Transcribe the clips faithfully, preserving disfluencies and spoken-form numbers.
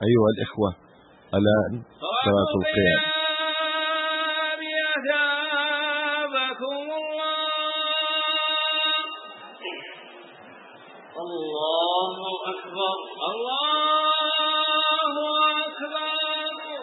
أيها الإخوة، الآن صلاة القيام. الله أكبر الله أكبر.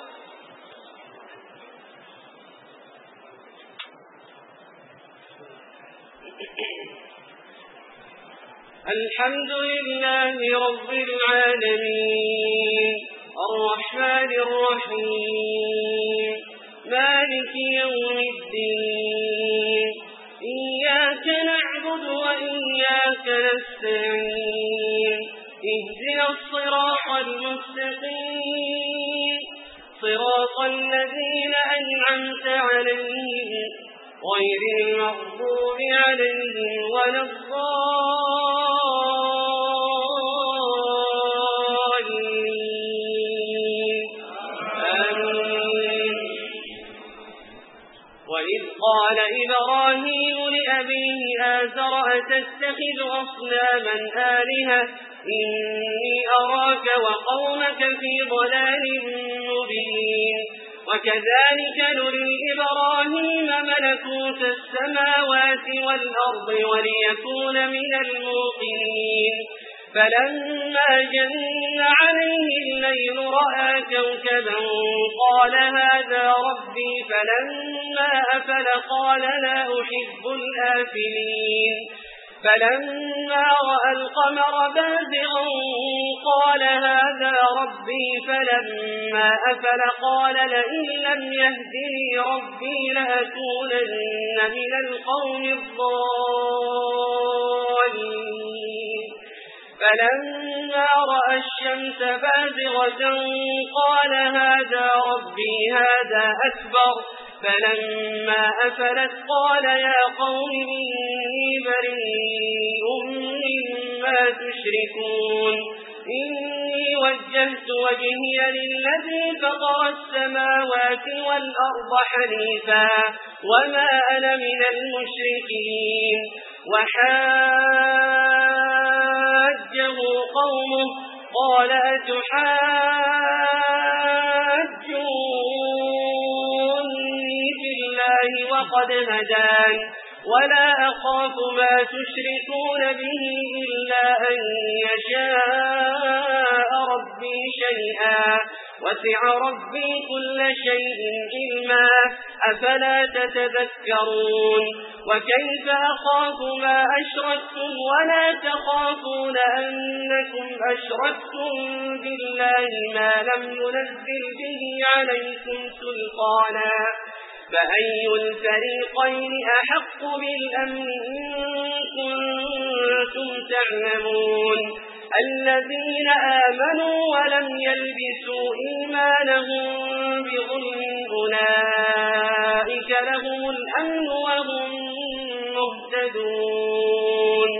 الحمد لله رب العالمين الرحمن الرحيم مالك يوم الدين إياك نعبد وإياك نستعين اهدنا الصراط المستقيم صراط الذين أنعمت عليهم غير المغضوب عليهم ولا الضالين آمين. وإذ قال إبراهيم لأبيه آزر أتتخذ أصناما آلهة إني أراك وقومك في ضلال مبين. وكذلك نري إبراهيم ملكوت السماوات والأرض وليكون من الموقنين. فلما جن عليه الليل رأى كوكبا قال هذا ربي فلما أفل قال لا أحب الآفلين. فلما رأى القمر بازغا قال هذا ربي فلما أفل قال لئن لم يهدني ربي لأكونن من القوم الضالين. فلما رأى الشمس بازغة قال هذا ربي هذا أكبر. فلما أفلت قال يا قوم إني بريء مما تشركون إني وجهت وجهي للذي فطر السماوات والأرض حنيفا وما أنا من المشركين. وحاجه قومه قال أتحاجوني في الله وقد هدان ولا أخاف ما تشركون به إلا أن يشاء ربي شيئا وسع ربي كل شيء علما أفلا تتذكرون. وكيف أخاف ما أشركتم ولا تخافون أنكم أشركتم بالله ما لم ينزل به عليكم سلطانا فأي الفريقين أحق بالأمن إن كنتم تعلمون. الذين آمنوا ولم يلبسوا إيمانهم بظلم أولئك لهم الأمن وهم مهتدون.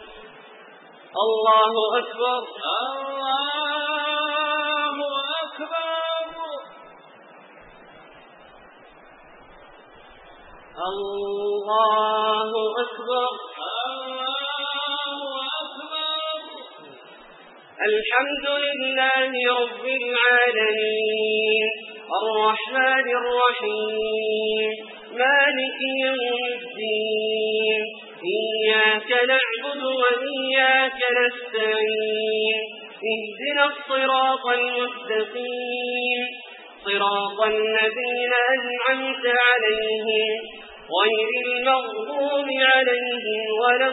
الله أكبر الله أكبر الله أكبر الله أكبر. الحمد لله رب العالمين الرحمن الرحيم مالك يوم الدين إياك نعبد وإياك نستعين اهدنا الصراط المستقيم صراط الذين أنعمت عليهم غير المغضوب عليهم ولا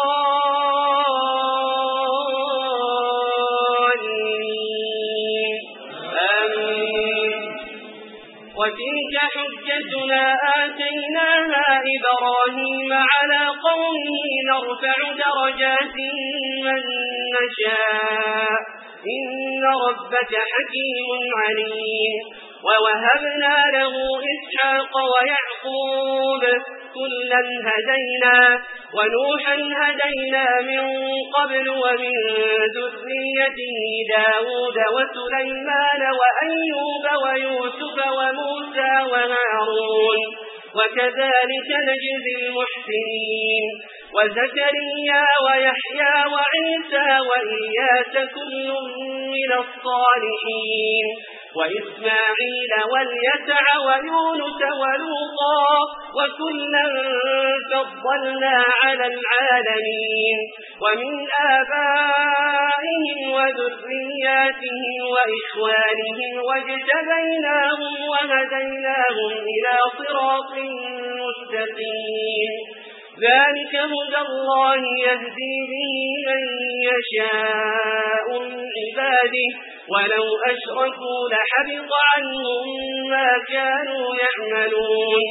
الضالين آمين. وتلك حجتنا آتيناها إبراهيم على قومه نرفع درجات من نشاء إن ربك حكيم عليم. ووهبنا له إسحاق ويعقوب كلا هدينا ونوحا هدينا من قبل ومن ذريته داود وسليمان وأيوب ويوسف وموسى وهارون وكذلك نجزي المحسنين. وزكريا ويحيى وعيسى وإياس كل من الصالحين وإسماعيل واليسع ويونس ولوطا وكلا فضلنا على العالمين ومن آبائهم وذرياتهم وإخوانهم واجتبيناهم وهديناهم إلى صراط مستقيم ذلك هدى الله يهدي به من يشاء من عباده ولو أشركوا لحبط عنهم ما كانوا يعملون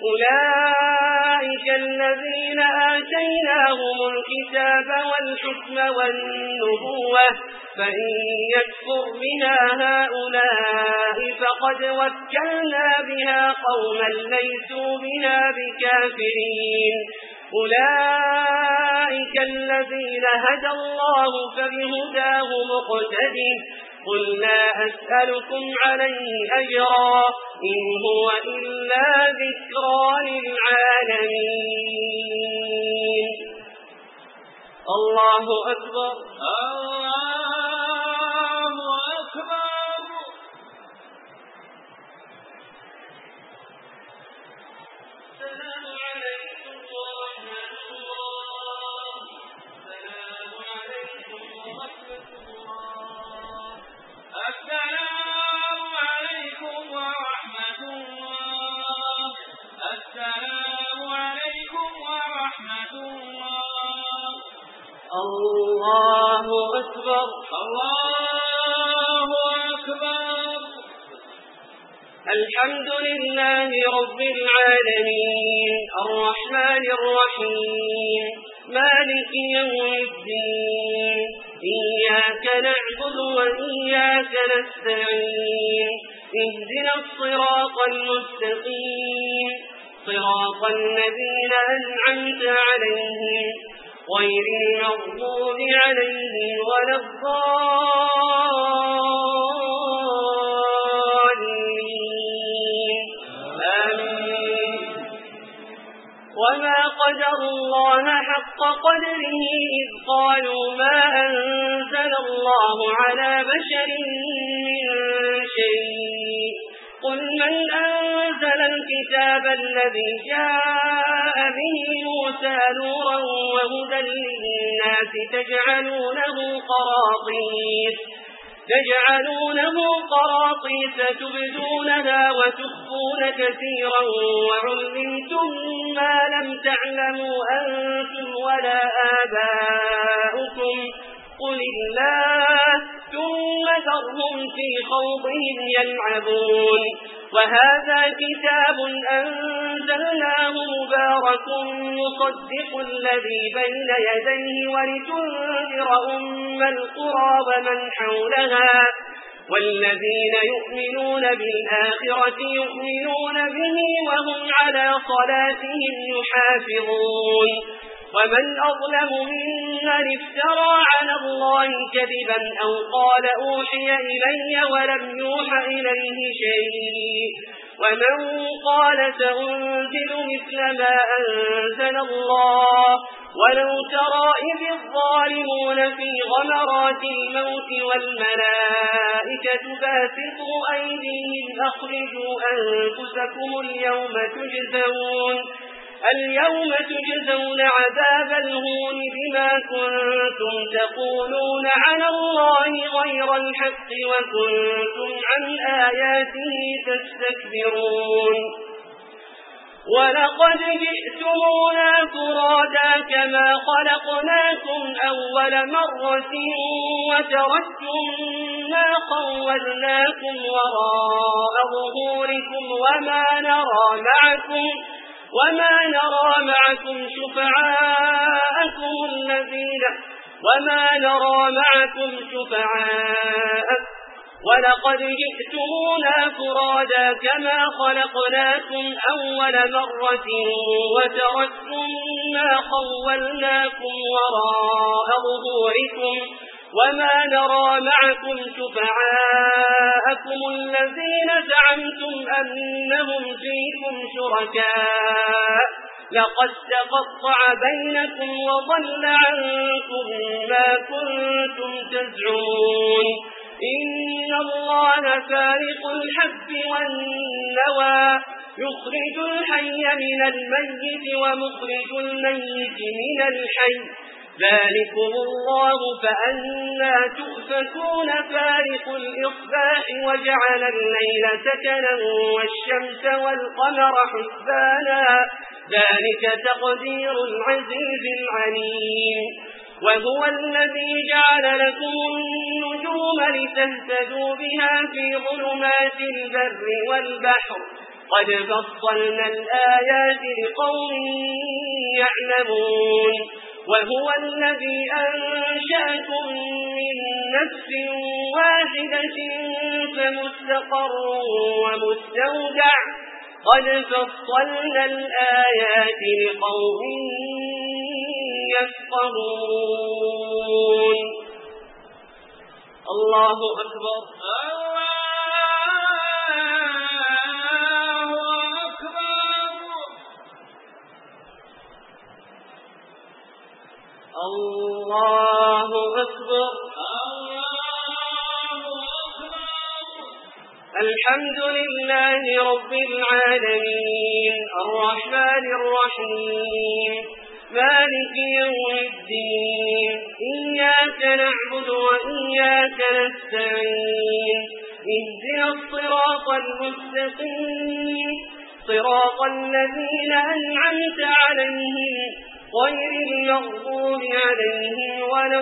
أولئك الذين آتيناهم الكتاب والحكم والنبوة فإن يكفر بها هؤلاء فقد وكلنا بها قوما ليسوا بها بكافرين أولئك الذين هدى الله فبهداه مقتده قل لا أسألكم عليه أجرا إن هو إلا ذكرى للعالمين الله أكبر الله أكبر السلام عليكم ورحمة الله السلام عليكم ورحمة الله السلام عليكم ورحمة الله السلام عليكم ورحمة الله الله أكبر الله أكبر الحمد لله رب العالمين الرحمن الرحيم مالك يوم الدين إياك نعبد وإياك نستعين اهدنا الصراط المستقيم صراط الذين أنعمت عليهم غير المغضوب عليهم ولا الضالين آمين وما قدر الله حق قدره إذ قالوا ما أنزل الله على بشر من شيء قل من أنزل الكتاب الذي جاء به موسى نورا وهدى للناس تجعلونه قراطيس تجعلونه قراطيس تبدونها وتخفون كثيرا وعلمتم ما لم تعلموا أنتم ولا آباؤكم قل الله ثم ذرهم في خوضهم يلعبون وهذا كتاب أنزلناه مبارك مصدق الذي بين يديه ولتنذر أم القرى ومن حولها والذين يؤمنون بالآخرة يؤمنون به وهم على صلاتهم يحافظون ومن أظلم ممن افترى على الله كذبا أو قال أوحي إلي ولم يوحى إليه شيء ومن قال سأنزل مثل ما أنزل الله ولو ترى إذ الظالمون في غمرات الموت والملائكة باسطوا أيديهم أخرجوا أنفسكم اليوم تجزون اليوم تجزون عذاب الهون بما كنتم تقولون على الله غير الحق وكنتم عن آياته تستكبرون ولقد جئتمونا فرادا كما خلقناكم أول مرة وتركتم ما خولناكم وراء ظهوركم وما نرى معكم وما نرى معكم شفعاءكم الذين وما نرى معكم شفعاءكم ولقد جئتمونا فرادا كما خلقناكم أول مرة وتركتم ما خولناكم وراء ظهوركم وما نرى معكم شفعاءكم الذين زعمتم أنهم فيكم شركاء لقد تقطع بينكم وضل عنكم ما كنتم تزعمون إن الله فارق الحب والنوى يخرج الحي من الميت ومخرج الميت من الحي ذلكم الله فأنا تؤفكون فارق الإصباح وجعل الليل سكنا والشمس والقمر حسبانا ذلك تقدير العزيز العليم وهو الذي جعل لكم النجوم لتهتدوا بها في ظلمات البر والبحر قد فصلنا الآيات لقوم يعلمون وهو الذي أنشأكم من نفس واحدة فمستقر ومستودع قد فصلنا الآيات لقوم يفقهون الله أكبر الله أكبر الحمد لله رب العالمين الرحمن الرحيم مالك يوم الدين إياك نعبد وإياك نستعين اهدنا الصراط المستقيم صراط الذين أنعمت عليهم غير المغضوب عليهم ولا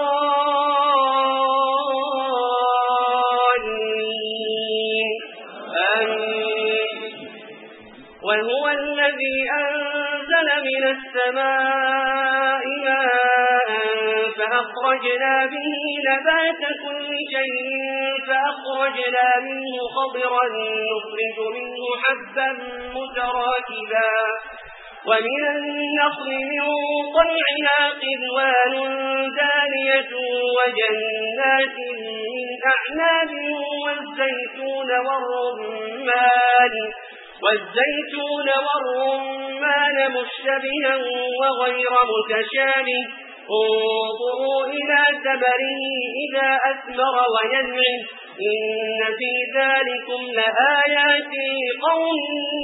الضالين آمين وهو الذي أنزل من السماء ماء فأخرجنا به نبات كل شيء فأخرجنا منه خضرا نخرج منه حبا متراكبا ومن النخل من طلعها قنوان دانية وجنات من أعناب والزيتون والرمان والزيتون والرمان مشتبها وغير متشابه انظروا إلى ثمره إذا أثمر وينعم إن في ذلكم لآيات لقوم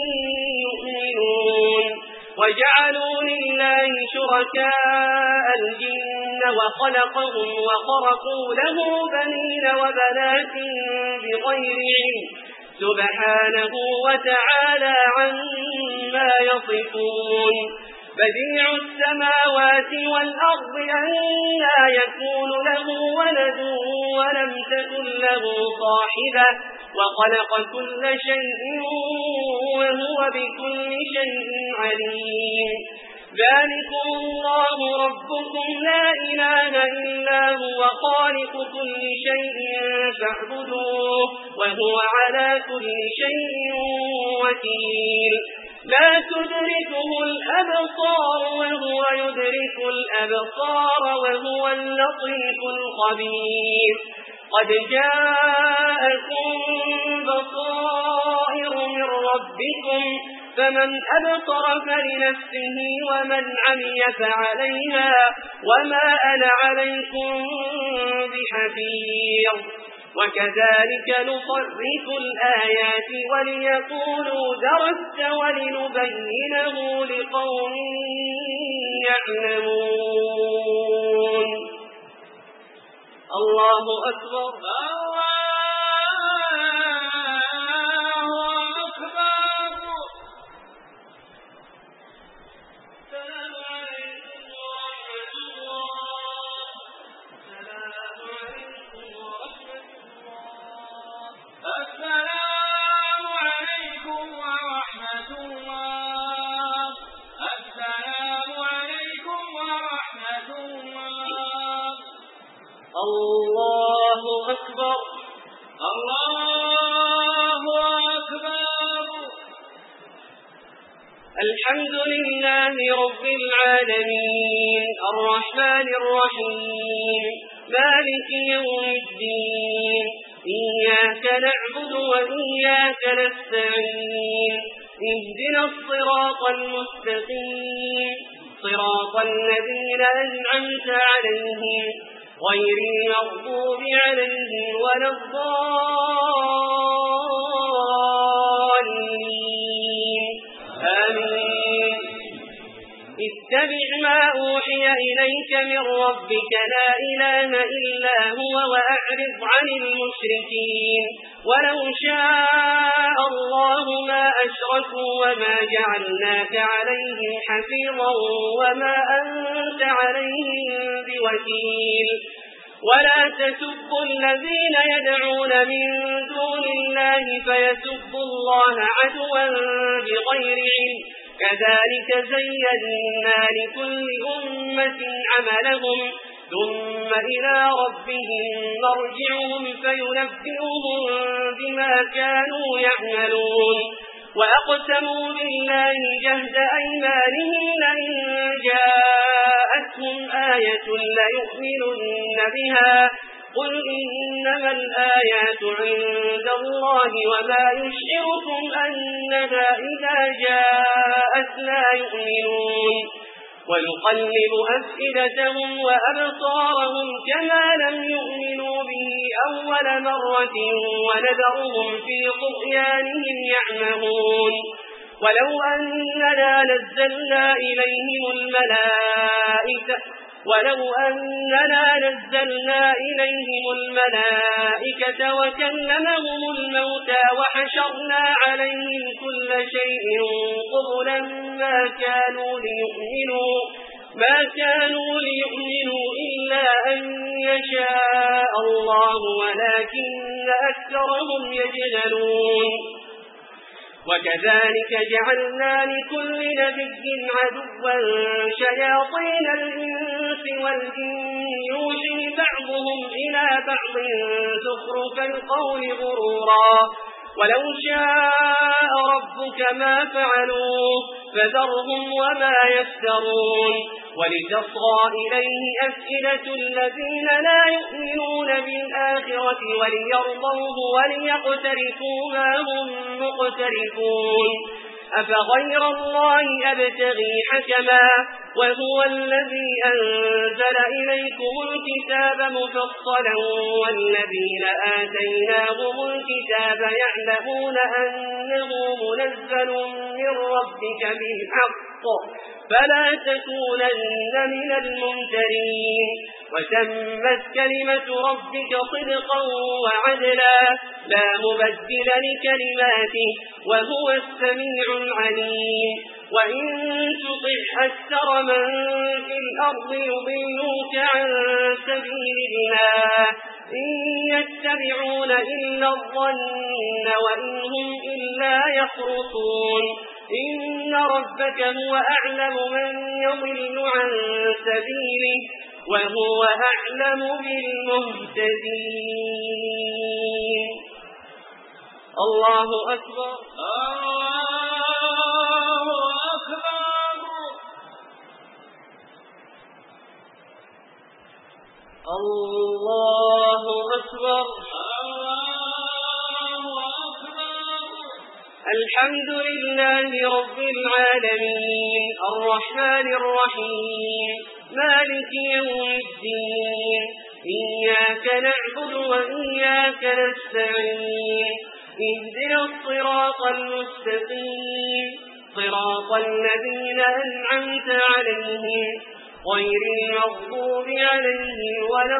يؤمنون وجعلوا لله شركاء الجن وخلقهم وخرقوا له بنين وبنات بغير علم سبحانه وتعالى عما يصفون بديع السماوات والأرض أنى يكون له ولد ولم تكن له صاحبة وخلق كل شيء وهو بكل شيء عليم ذلكم الله ربكم لا إله إلا هو خالق كل شيء فاعبدوه وهو على كل شيء وكيل لا تدركه الأبصار وهو يدرك الأبصار وهو اللطيف الخبير قد جاءكم بصائر من ربكم فمن أبصر فلنفسه ومن عمي فعليها وما أنا عليكم بحفيظ وكذلك نصرف الآيات وليقولوا درست ولنبينه لقوم يعلمون الله أكبر الله أكبر الله أكبر الحمد لله رب العالمين الرحمن الرحيم مالك يوم الدين إياك نعبد وإياك نستعين اهدنا الصراط المستقيم صراط الذين أنعمت عليهم غير المغضوب عليهم ولا الضالين آمين. اتبع ما أوحي إليك من ربك لا إله إلا هو وأعرض عن المشركين ولو شاء الله ما أشركوا وما جعلناك عليهم حفيظا وما أنت عليهم بوكيل. ولا تسبوا الذين يدعون من دون الله فيسبوا الله عدوا بغير علم كذلك زينا لكل أمة عملهم ثم إلى ربهم مرجعهم فينبئهم بما كانوا يعملون. وأقسموا بالله جهد أيمانهم لئن جاءتهم آية ليؤمنن بها قل إنما الآيات عند الله وما يشعركم أنها إذا جاءت لا يؤمنون. ونقلب أفئدتهم وأبصارهم كما لم يؤمنوا به أول مرة ونذرهم في طغيانهم يعمهون. ولو أننا نزلنا إليهم الملائكة ولو أننا نزلنا إليهم الملائكة وكلمهم الموتى وحشرنا عليهم كل شيء قبلا ما كانوا ليؤمنوا ما كانوا ليؤمنوا إلا أن يشاء الله ولكن أكثرهم يجهلون. وكذلك جعلنا لكل نبي عدوا شياطين الإنس والجن يوحي بعضهم إلى بعض زخرف القول غرورا ولو شاء ربك ما فعلوه فذرهم وما يفترون. ولتصغى إليه أفئدة الذين لا يؤمنون بالآخرة وليرضوه وليقترفوا ما هم مقترفون. أفغير الله أبتغي حكما وهو الذي أنزل إليكم الكتاب مفصلا والذين آتيناهم الكتاب يعلمون أنه منزل من ربك بالحق فلا تكونن من الممترين. وتمت كلمة ربك صدقا وعدلا لا مبدل لكلماته وهو السميع العليم. وإن تطع أكثر من في الأرض يضلوك عن سبيل الله إن يتبعون إلا الظن وإن هم إلا يخرصون. إن ربك هو أعلم من يضل عن سبيله وهو أعلم بالمهتدين. الله أكبر الله أكبر الله أكبر الحمد لله رب العالمين الرحمن الرحيم مالك يوم الدين إياك نعبد وإياك نستعين اهدنا الصراط المستقيم صراط الذين أنعمت عليهم غير المغضوب عليهم ولا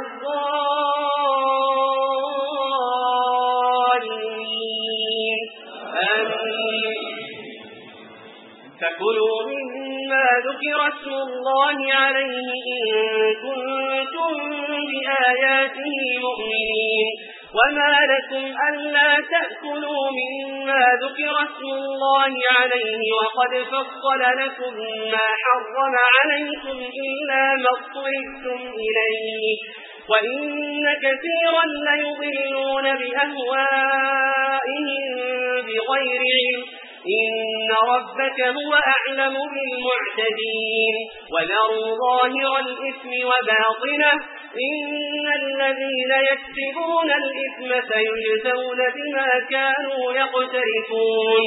الضالين آمين. فكلوا مما ذكر اسم الله عليه إن كنتم بآياته مؤمنين. وما لكم ألا تأكلوا مما ذكر اسم الله عليه وقد فصل لكم ما حرم عليكم إلا ما اضطررتم إليه وإن كثيرا ليضلون بأهوائهم بغير علم إن ربك هو أعلم بالمعتدين. وذروا ظاهر الإثم وباطنه إن الذين يكسبون الإثم سيجزون بما كانوا يقترفون.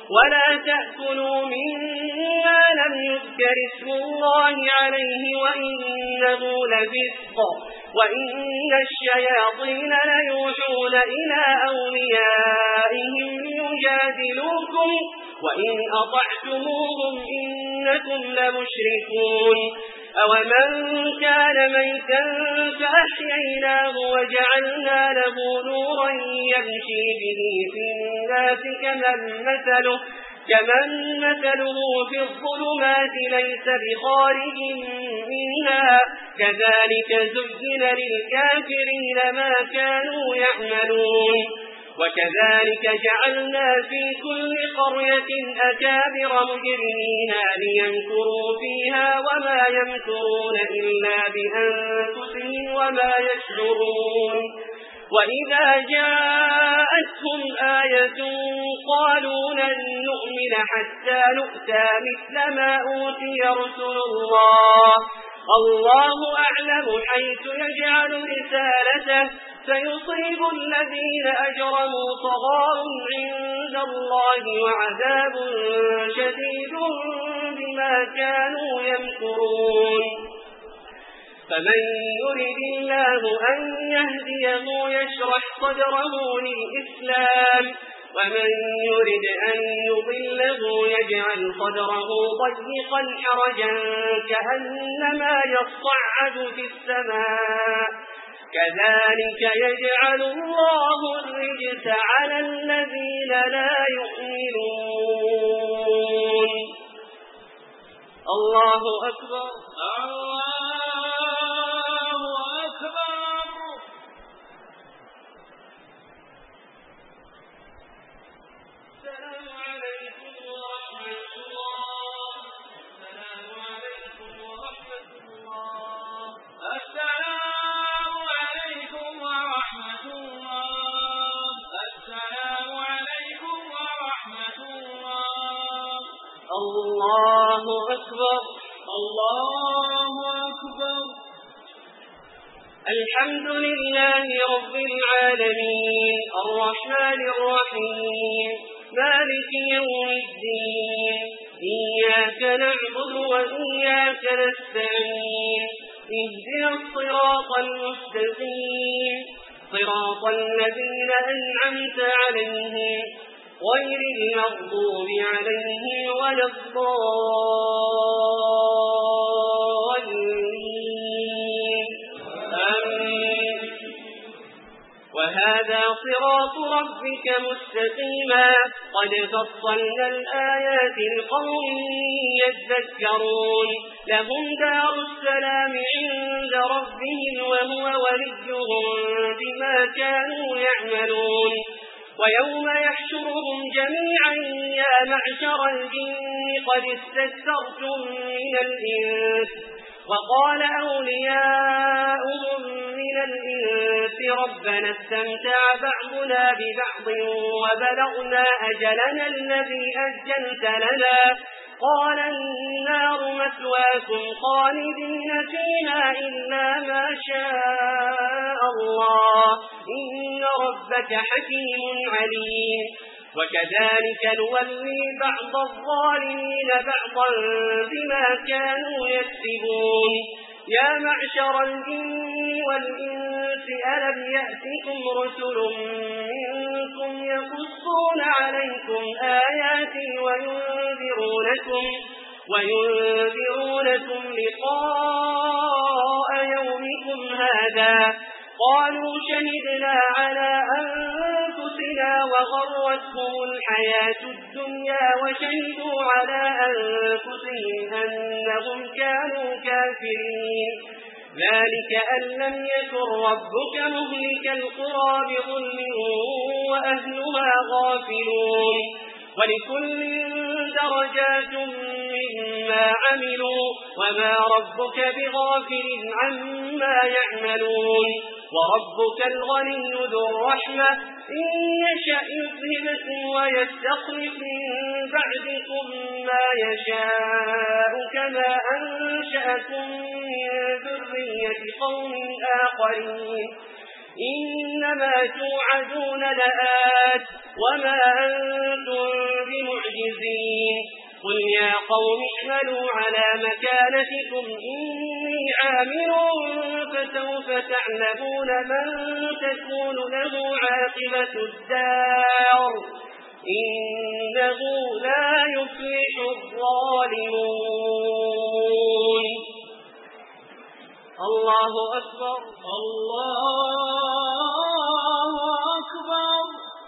ولا تأكلوا مما لم يذكر اسم الله عليه وإنه لفسق وإن الشياطين ليوحون إلى أوليائهم ليجادلوكم وإن أطعتموهم إنكم لمشركون أومن كان ميتا فأحييناه وجعلنا له نورا يمشي به في الناس كمن مثله, كمن مثله في الظلمات ليس بخارج منها كذلك زين للكافرين ما كانوا يعملون وكذلك جعلنا في كل قرية أكابر مجرميها ليمكروا فيها وما يمكرون إلا بأنفسهم وما يشعرون وإذا جاءتهم آية قالوا لن نؤمن حتى نؤتى مثل ما أوتي رسل الله الله أعلم حيث يجعل رسالته سيصيب الذين أجرموا صغار عند الله وعذاب شديد بما كانوا يمكرون فمن يرد الله أن يهديه يشرح صدره للإسلام ومن يرد أن يضله يجعل صدره ضيقا حرجا كأنما يصعد في السماء كذلك يجعل الله الرجس على الذين لا يؤمنون. الله أكبر الله أكبر. السلام عليكم ورحمة الله. السلام عليكم ورحمة الله. السلام عليكم ورحمة الله. السلام عليكم ورحمة الله. الله أكبر الله أكبر. الحمد لله رب العالمين الرحمن الرحيم مالك يوم الدين إياك نعبد وإياك نستعين اهدنا الصراط المستقيم صراط الذين أنعمت عليهم غير المغضوب عليهم ولا الضالين آمين. وهذا صراط ربك مستقيما قد فصلنا الآيات لقوم يذكرون لهم دار السلام عند ربهم وهو وليهم بما كانوا يعملون ويوم يحشرهم جميعا يا معشر الجن قد استكثرتم من الإنس وقال أولياؤهم من الإنس ربنا استمتع بعضنا ببعض وبلغنا أجلنا الذي أجلت لنا قال النار مثواكم خالدين فيها إلا ما شاء الله إن ربك حكيم عليم وكذلك نولي بعض الظالمين بعضا بما كانوا يكسبون يا معشر الجن والإنس ألم يأتكم رسل منكم يقصون عليكم آياتي وينذرونكم وينذرونكم لقاء يومكم هذا قالوا شهدنا على أنفسنا وغرتهم الحياة الدنيا وشهدوا على أنفسهم أنهم كانوا كافرين ذلك أن لم يكن ربك مهلك القرى بظلم وأهلها غافلون ولكل درجات مما عملوا وما ربك بغافل عما يعملون وربك الغني ذو الرحمة إن يشأ يذهبكم ويستخلف من بعدكم ما يشاء كما أنشأكم من ذرية قوم آخرين إنما توعدون لآت وما أنتم بمعجزين قل يا قوم اعملوا على مكانتكم إني عامل فسوف تعلمون من تكون له عاقبة الدار إنه لا يفلح الظالمون. الله أكبر الله أكبر.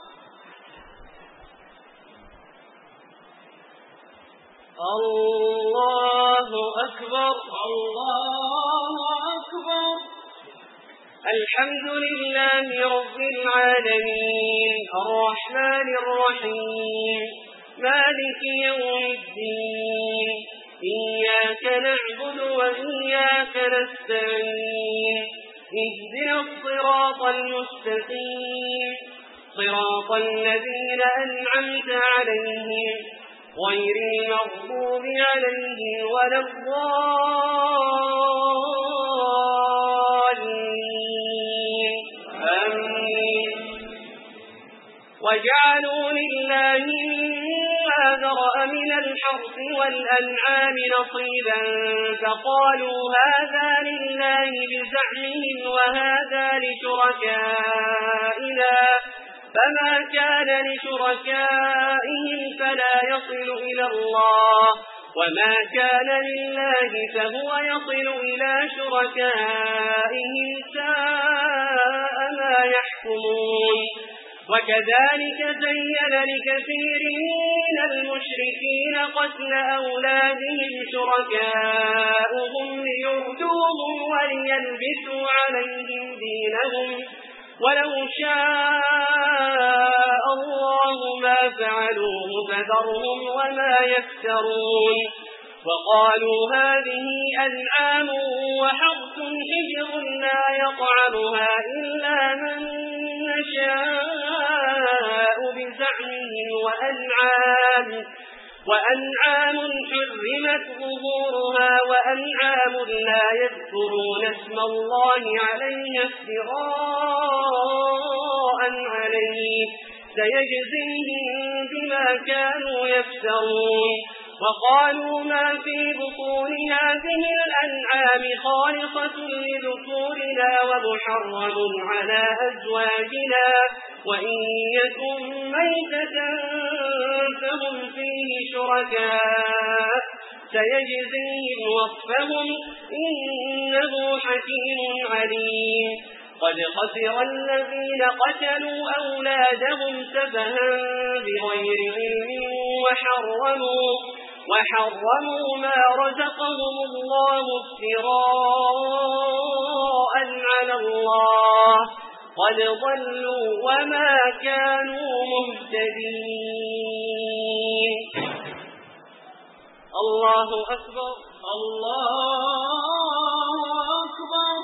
الله أكبر الله أكبر. الحمد لله رب العالمين الرحمن الرحيم مالك يوم الدين إياك نعبد وإياك نستعين اهدنا الصراط المستقيم صراط الذين أنعمت عليهم غير المغضوب عليهم ولا الضالين آمين. وجعلوا لله مما ذرأ من الحرث والأنعام نصيبا فقالوا هذا لله بزعمهم وهذا لشركائنا فما كان لشركائهم فلا يصل إلى الله وما كان لله فهو يصل إلى شركائهم ساء ما يحكمون. وكذلك زين لكثير من المشركين قتل أولادهم شركاؤهم ليردوهم وليلبسوا عليهم دينهم ولو شاء الله ما فعلوه فذرهم وما يفترون. وقالوا هذه أنعام وحرث حجر لا يطعمها إلا من نشاء بزعمهم وأنعام وأنعام حرمت ظهورها وأنعام لا يذكرون اسم الله عليها افتراء عليه سيجزيهم بما كانوا يفترون. وقالوا ما في بطون هذه الأنعام خالصة لذكورنا ومحرم على أزواجنا وإن يكن ميتة فهم فيه شركاء سيجزيهم وصفهم إنه حكيم عليم. قد خسر الذين قتلوا أولادهم سفها بغير علم وحرموا, وحرموا ما رزقهم الله افتراء على الله قد ضلوا وما كانوا مهتدين. الله أكبر الله أكبر.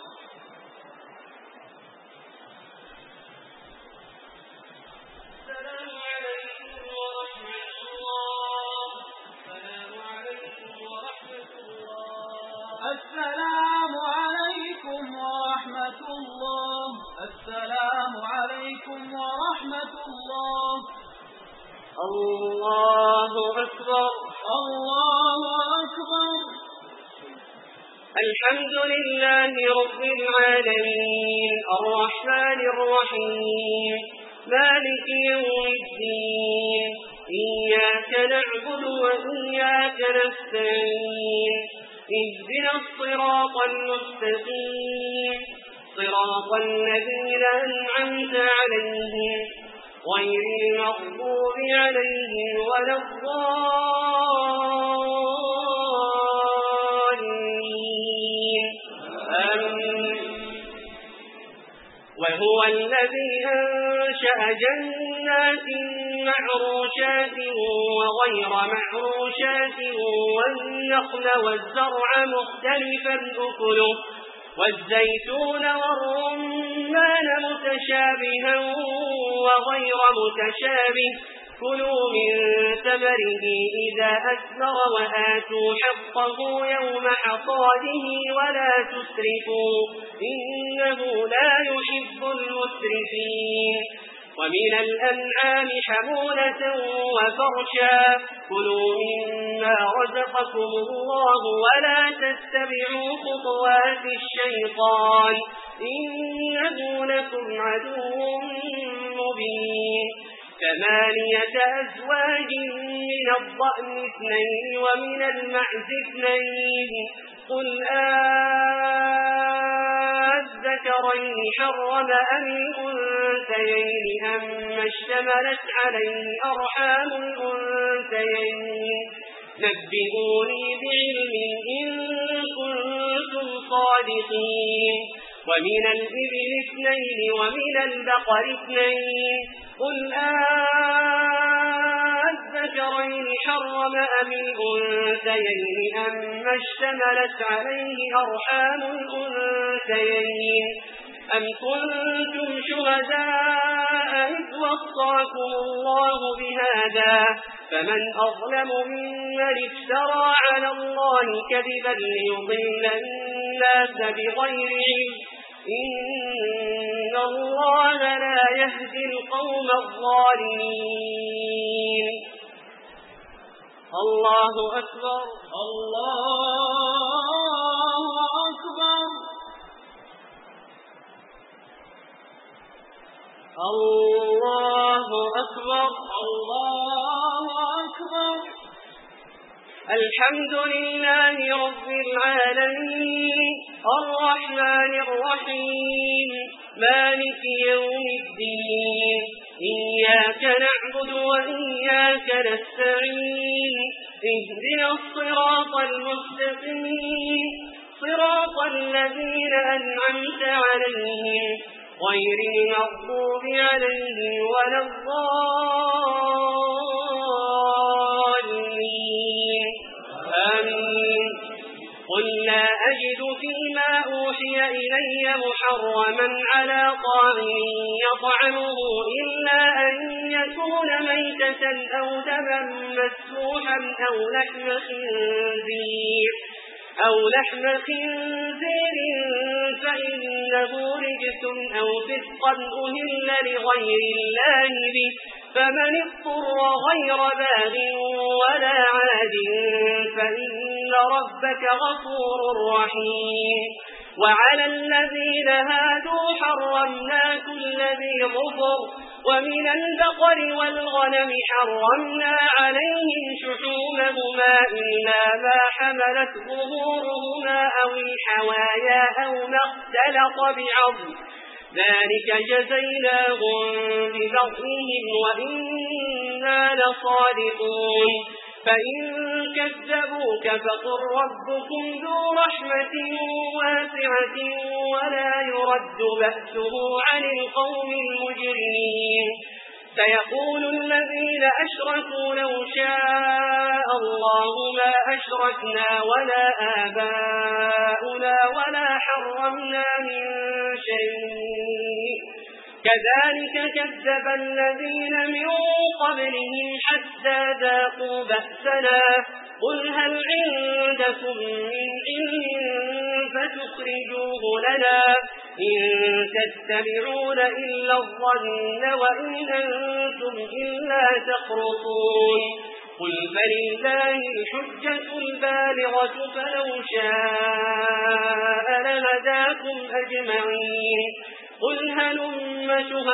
السلام عليكم ورحمة الله. السلام عليكم ورحمة الله. الله أكبر الله أكبر. الحمد لله رب العالمين الرحمن الرحيم مالك يوم الدين إياك نعبد وإياك نستعين اهدنا الصراط المستقيم صراط الذين أنعمت عليهم غير المغضوب عليهم ولا الضالين آمين. وهو الذي أنشأ جنات معروشات وغير معروشات والنخل والزرع مختلفا أكله والزيتون والرمان متشابها وغير متشابه كلوا من ثمره إذا أثمر وآتوا حقه يوم حصاده ولا تسرفوا إنه لا يحب المسرفين ومن الأنعام حمولة وفرشا كلوا مما رزقكم الله ولا تتبعوا خطوات الشيطان إنه لكم عدو مبين ثمانية أزواج من الضأن اثنين ومن المعز اثنين قل أذكرين حرم أم الأنثيين أما اشتملت عليه أرحام الأنثيين نبئوني بعلم إن كنتم صادقين ومن الإبل اثنين ومن البقر اثنين قل أذكرين حرم أم الأنثيين أما اشتملت عليه أرحام الأنثيين أم كنتم شهداء إذ وصاكم الله بهذا فمن أظلم ممن افترى على الله كذبا ليضل الناس بغير علم إن الله لا يهدي القوم الظالمين الله أكبر الله أكبر الله أكبر الله أكبر الحمد لله رب العالمين الرحمن الرحيم مالك يوم الدين إياك نعبد وإياك نستعين اهدنا الصراط المستقيم صراط الذين أنعمت عليهم غير المغضوب عليهم ولا الضالين آمين قل لا أجد فيما أوحي إلي محرما على طاعم يطعمه إلا أن يكون ميتة أو دما مسفوحا أو لحم خنزير أو لحم خنزير فإنه رجس أو فسقا أهل لغير الله به فمن اضطر غير باغ ولا عاد فإن ربك غفور رحيم وعلى الذين هادوا حرمنا كل ذي ظفر ومن البقر والغنم حرمنا عليهم شحومهما إلا ما حملت ظهورهما أو الحوايا أو ما اختلط بعظم ذلك جزيناهم ببغيهم وإنا لصادقون فإن كذبوك فقل ربكم ذو رحمة واسعة ولا يرد بأسه عن القوم المجرمين سيقول الذين أشركوا لو شاء الله ما أشركنا ولا آباؤنا ولا حرمنا من شيء كذلك كذب الذين من قبلهم حتى ذاقوا بأسنا قل هل عندكم من علم فتخرجوه لنا إن تتبعون إلا الظن وإن أنتم إلا تخرصون قل فلله الحجة البالغة فلو شاء لهداكم أجمعين قل هلم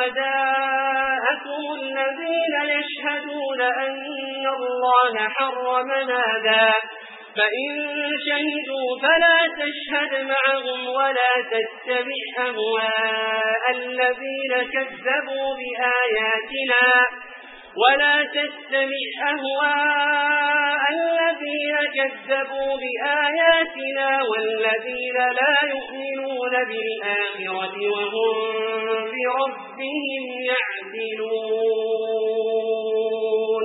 شهداءكم الذين يشهدون أن الله حرم هذا فإن شهدوا فلا تشهد معهم ولا تتبع أهواء الذين كذبوا بآياتنا ولا تتبع أهواء الذين كذبوا بآياتنا والذين لا يؤمنون بالآخرة وهم بربهم يعدلون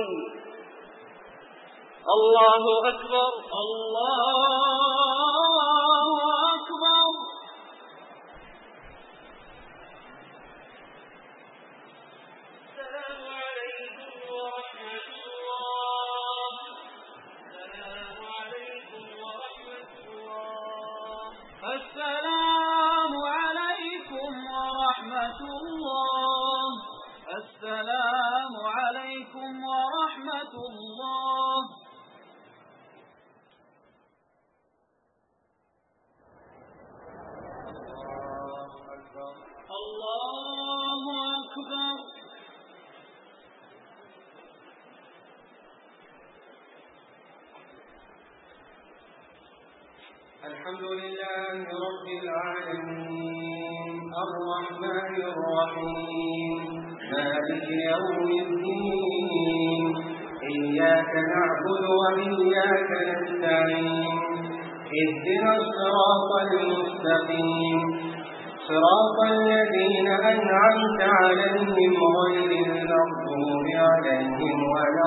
الله أكبر الله أكبر السلام عليكم ورحمة الحمد لله رب العالمين الرحمن الرحيم مالك يوم الدين إياك نعبد وإياك نستعين اهدنا الصراط المستقيم صراط الذين أنعمت عليهم غير المغضوب عليهم ولا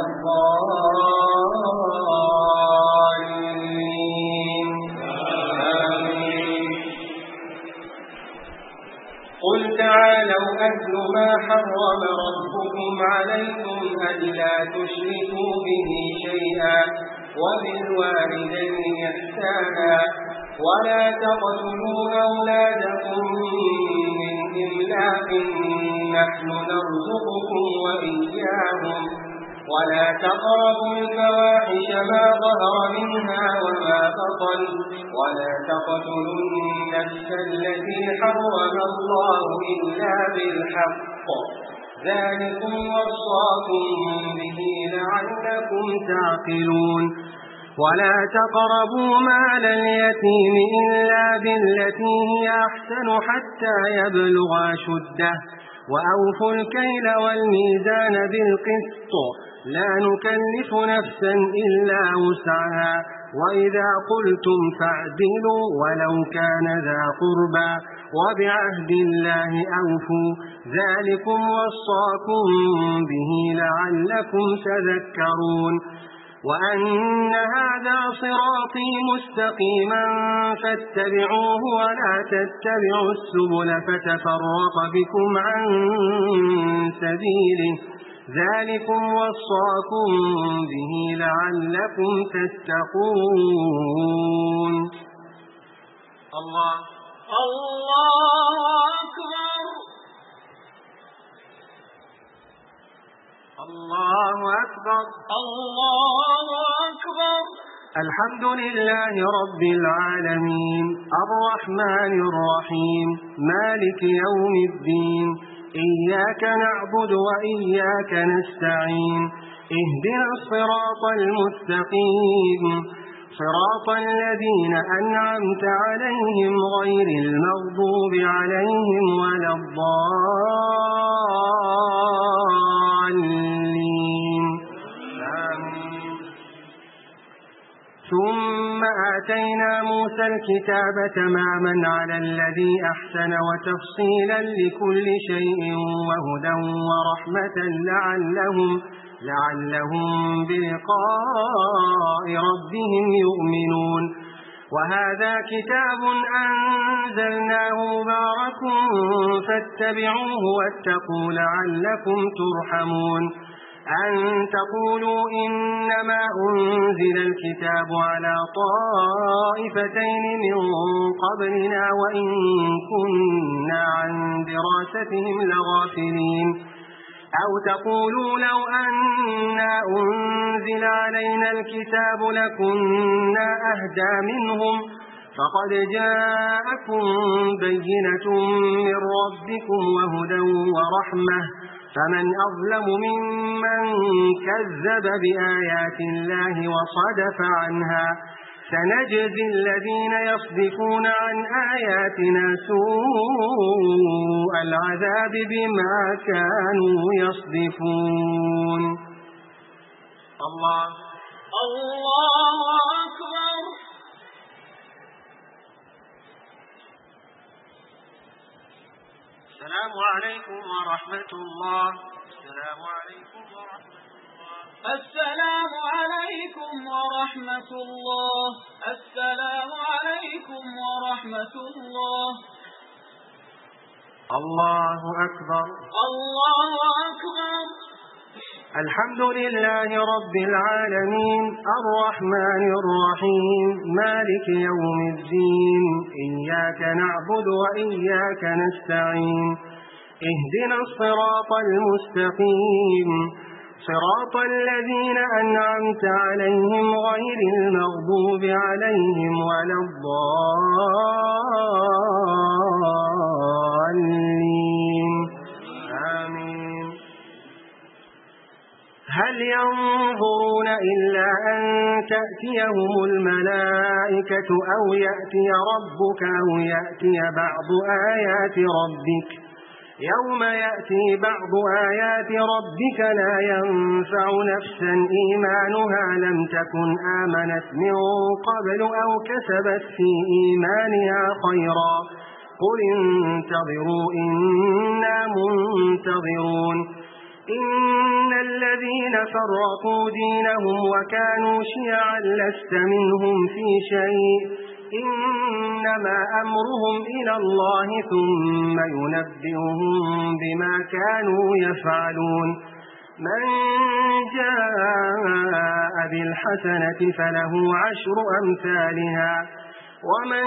الضالين آمين. قل تعالوا أتل ما حرم ربكم عليكم ألا تشركوا به شيئا وبالوالدين إحسانا ولا تقتلوا أولادكم من إملاق نحن نرزقكم وإياهم ولا تقربوا الفواحش ما ظهر منها وما بطن ولا تقتلوا النفس التي حرم الله إلا بالحق ذلكم وصاكم به لعلكم تعقلون ولا تقربوا مال اليتيم إلا بالتي هي أحسن حتى يبلغ أشده وأوفوا الكيل والميزان بالقسط لا نكلف نفسا إلا وسعها وإذا قلتم فاعدلوا ولو كان ذا قربى وبعهد الله أوفوا ذلكم وصاكم به لعلكم تذكرون وأن هذا صراطي مستقيما فاتبعوه ولا تتبعوا السبل فتفرق بكم عن سبيله ذلكم وصاكم به لعلكم تتقون. الله الله أكبر الله أكبر الله أكبر. الحمد لله رب العالمين الرحمن الرحيم مالك يوم الدين إياك نعبد وإياك نستعين اهدنا الصراط المستقيم صراط الذين أنعمت عليهم غير المغضوب عليهم ولا الضالين آمين. ثم آتينا موسى الكتاب تماما على الذي أحسن وتفصيلا لكل شيء وهدى ورحمة لعلهم لعلهم بلقاء ربهم يؤمنون وهذا كتاب أنزلناه مبارك فاتبعوه واتقوا لعلكم ترحمون أن تقولوا إنما أنزل الكتاب على طائفتين من قبلنا وإن كنا عن دراستهم لغافلين أو تقولوا لو أنا أنزل علينا الكتاب لكنا أهدى منهم فقد جاءكم بينة من ربكم وهدى ورحمة فمن أظلم ممن كذب بآيات الله وصدف عنها سنجزي الذين يصدفون عن آياتنا سوء العذاب بما كانوا يصدفون. الله الله أكبر. السلام عليكم ورحمة الله. السلام عليكم ورحمة الله. السلام عليكم ورحمة الله. السلام عليكم ورحمة الله. الله أكبر. الله أكبر. الحمد لله رب العالمين الرحمن الرحيم مالك يوم الدين إياك نعبد وإياك نستعين اهدنا الصراط المستقيم صراط الذين أنعمت عليهم غير المغضوب عليهم ولا الضالين آمين. هل ينظرون إلا أن تأتيهم الملائكة أو يأتي ربك أو يأتي بعض آيات ربك يوم يأتي بعض آيات ربك لا ينفع نفسا إيمانها لم تكن آمنت من قبل أو كسبت في إيمانها خيرا قل انتظروا إنا منتظرون إن الذين فرقوا دينهم وكانوا شيعا لست منهم في شيء إنما أمرهم إلى الله ثم ينبئهم بما كانوا يفعلون من جاء بالحسنة فله عشر أمثالها ومن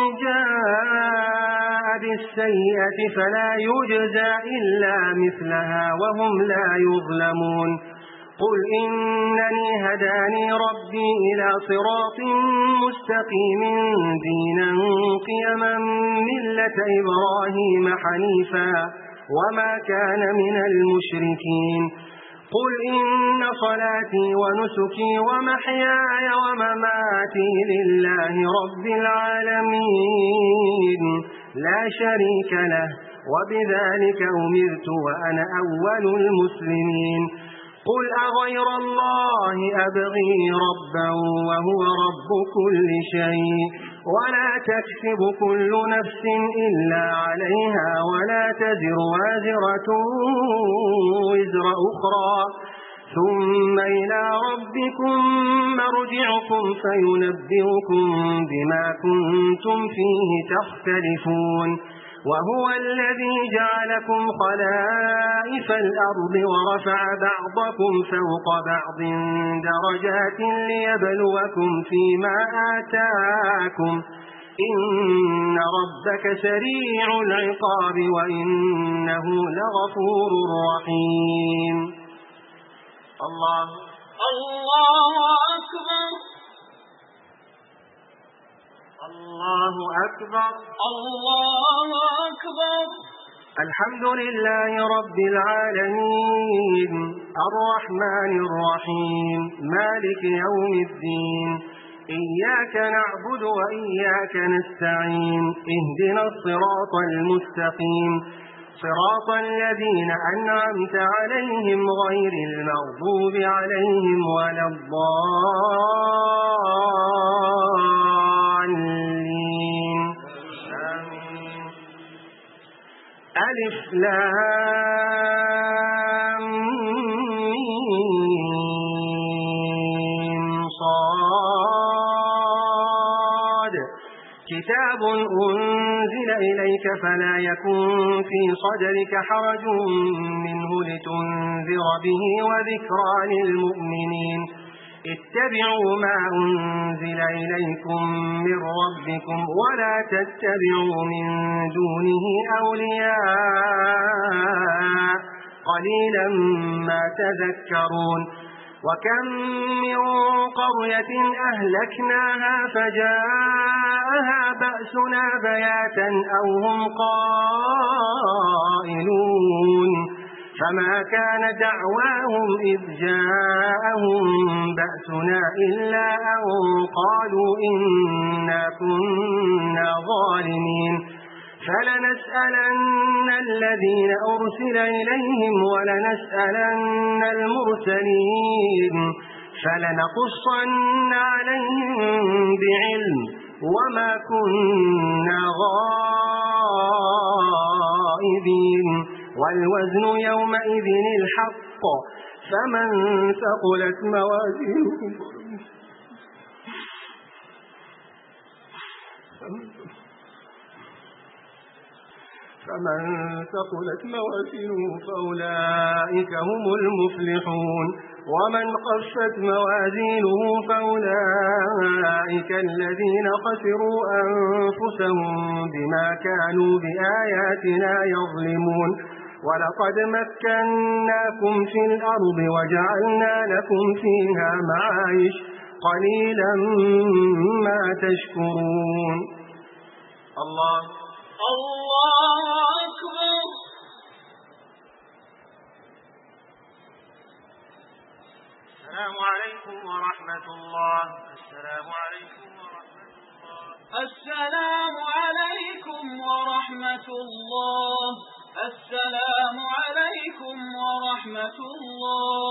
جاء بالسيئة فلا يجزى إلا مثلها وهم لا يظلمون قل إنني هداني ربي إلى صراط مستقيم دينا قيما ملة إبراهيم حنيفا وما كان من المشركين قل إن صلاتي ونسكي ومحياي ومماتي لله رب العالمين لا شريك له وبذلك أمرت وأنا أول المسلمين قل أغير الله أبغي ربا وهو رب كل شيء ولا تكسب كل نفس إلا عليها ولا تزر وازرة وزر أخرى ثم إلى ربكم مرجعكم فينبئكم بما كنتم فيه تختلفون وهو الذي جعلكم خلائف الأرض ورفع بعضكم فوق بعض درجات ليبلوكم فيما آتاكم إن ربك سريع العقاب وإنه لغفور رحيم الله الله أكبر الله أكبر الله أكبر الحمد لله رب العالمين الرحمن الرحيم مالك يوم الدين إياك نعبد وإياك نستعين اهدنا الصراط المستقيم صراط الذين أنعمت عليهم غير المغضوب عليهم ولا الضالين آمين ألف لام ميم صاد كتاب أنزل إليك فلا يكن في صدرك حرج منه لتنذر به وذكرى للمؤمنين اتبعوا ما أنزل إليكم من ربكم ولا تتبعوا من دونه أولياء قليلا ما تذكرون وكم من قرية أهلكناها فجاءها بأسنا بياتا أو هم قائلون فما كان دعواهم إذ جاءهم بأسنا إلا أن قالوا إنا كنا ظالمين فلنسألن الذين أرسل إليهم ولنسألن المرسلين فلنقصن عليهم بعلم وما كنا غائبين والوزن يومئذ الحق فمن ثقلت موازينه فمن ثقلت موازينه فأولئك هم المفلحون ومن خفت موازينه فأولئك الذين خسروا أنفسهم بما كانوا بآياتنا يظلمون ولقد مكناكم في الأرض وجعلنا لكم فيها معايش قليلا ما تشكرون الله الله أكبر السلام عليكم ورحمة الله. السلام عليكم ورحمة الله. السلام عليكم ورحمة الله. السلام عليكم ورحمة الله.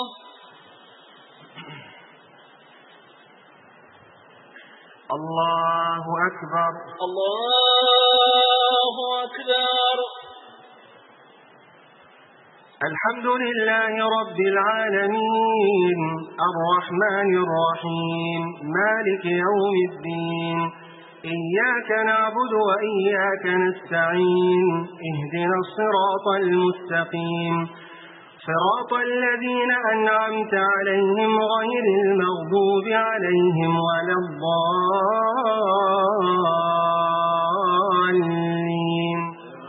الله أكبر. الله أكبر. الحمد لله رب العالمين الرحمن الرحيم مالك يوم الدين إياك نعبد وإياك نستعين اهدنا الصراط المستقيم صراط الذين أنعمت عليهم غير المغضوب عليهم ولا الضالين.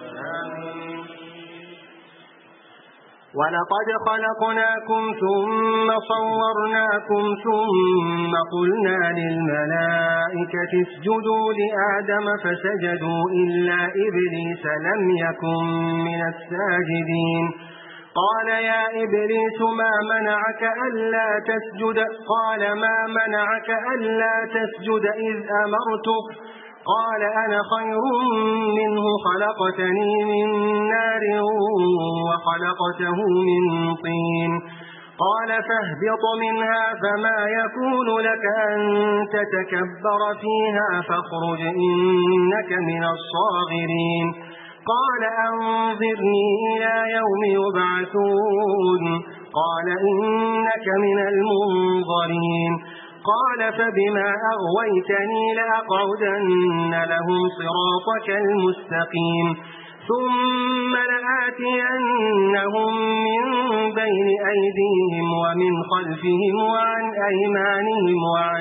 ولقد خلقناكم ثم صورناكم ثم قلنا للملائكة اسجدوا لآدم فسجدوا إلا إبليس لم يكن من الساجدين. قال يا إبليس ما منعك ألا تسجد قال ما منعك ألا تسجد إذ أمرتك قال أنا خير منه خلقتني من نار وخلقته من طين قال فاهبط منها فما يكون لك أن تتكبر فيها فاخرج إنك من الصاغرين. قال أنظرني إلى يوم يبعثون قال إنك من المنظرين. قال فبما أغويتني لأقعدن لهم صراطك المستقيم ثم لآتينهم من بين أيديهم ومن خلفهم وعن أيمانهم وعن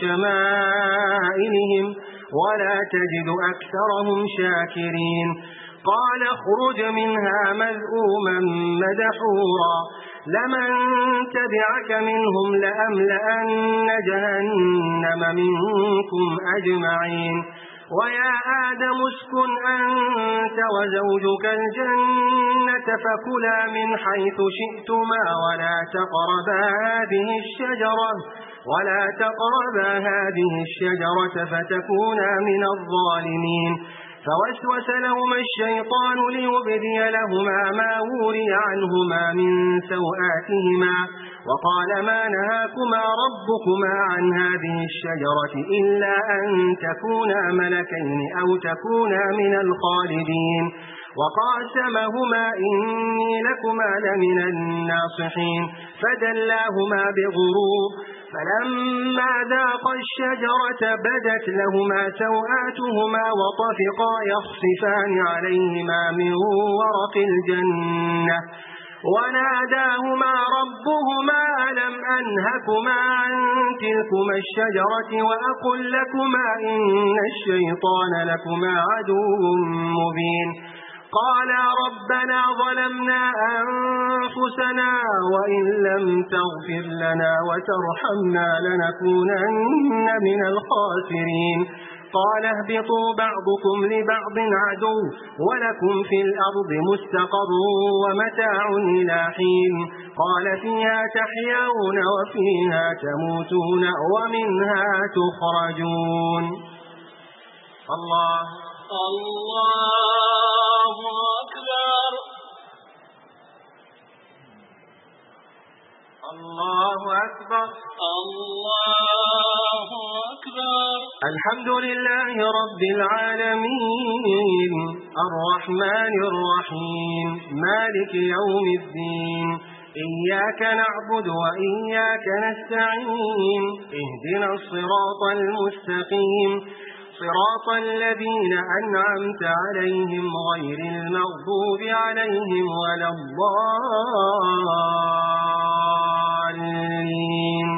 شمائلهم ولا تجد أكثرهم شاكرين. قال اخرج منها مذءوما مدحورا لمن تبعك منهم لأملأن جهنم منكم أجمعين. ويا آدم اسكن أنت وزوجك الجنة فكلا من حيث شئتما ولا تقربا هذه الشجرة ولا تقربا هذه الشجرة فتكونا من الظالمين. فوسوس لهما الشيطان ليبدي لهما ما وري عنهما من سوآتهما وقال ما نهاكما ربكما عن هذه الشجرة إلا أن تكونا ملكين أو تكونا من الخالدين. وقاسمهما إني لكما لمن الناصحين فدلاهما بغرور فلما ذاقا الشجرة بدت لهما سوآتهما وطفقا يخصفان عليهما من ورق الجنة وناداهما ربهما ألم أنهكما عن تلكما الشجرة وأقل لكما إن الشيطان لكما عدو مبين. قالا ربنا ظلمنا أنفسنا وإن لم تغفر لنا وترحمنا لنكونن من الخاسرين. قال اهبطوا بعضكم لبعض عدو ولكم في الأرض مستقر ومتاع إلى حين. قال فيها تحيون وفيها تموتون ومنها تخرجون. الله الله أكبر. الله أكبر. الله أكبر. الحمد لله رب العالمين الرحمن الرحيم مالك يوم الدين إياك نعبد وإياك نستعين اهدنا الصراط المستقيم صراط الذين أنعمت عليهم غير المغضوب عليهم ولا الضالين.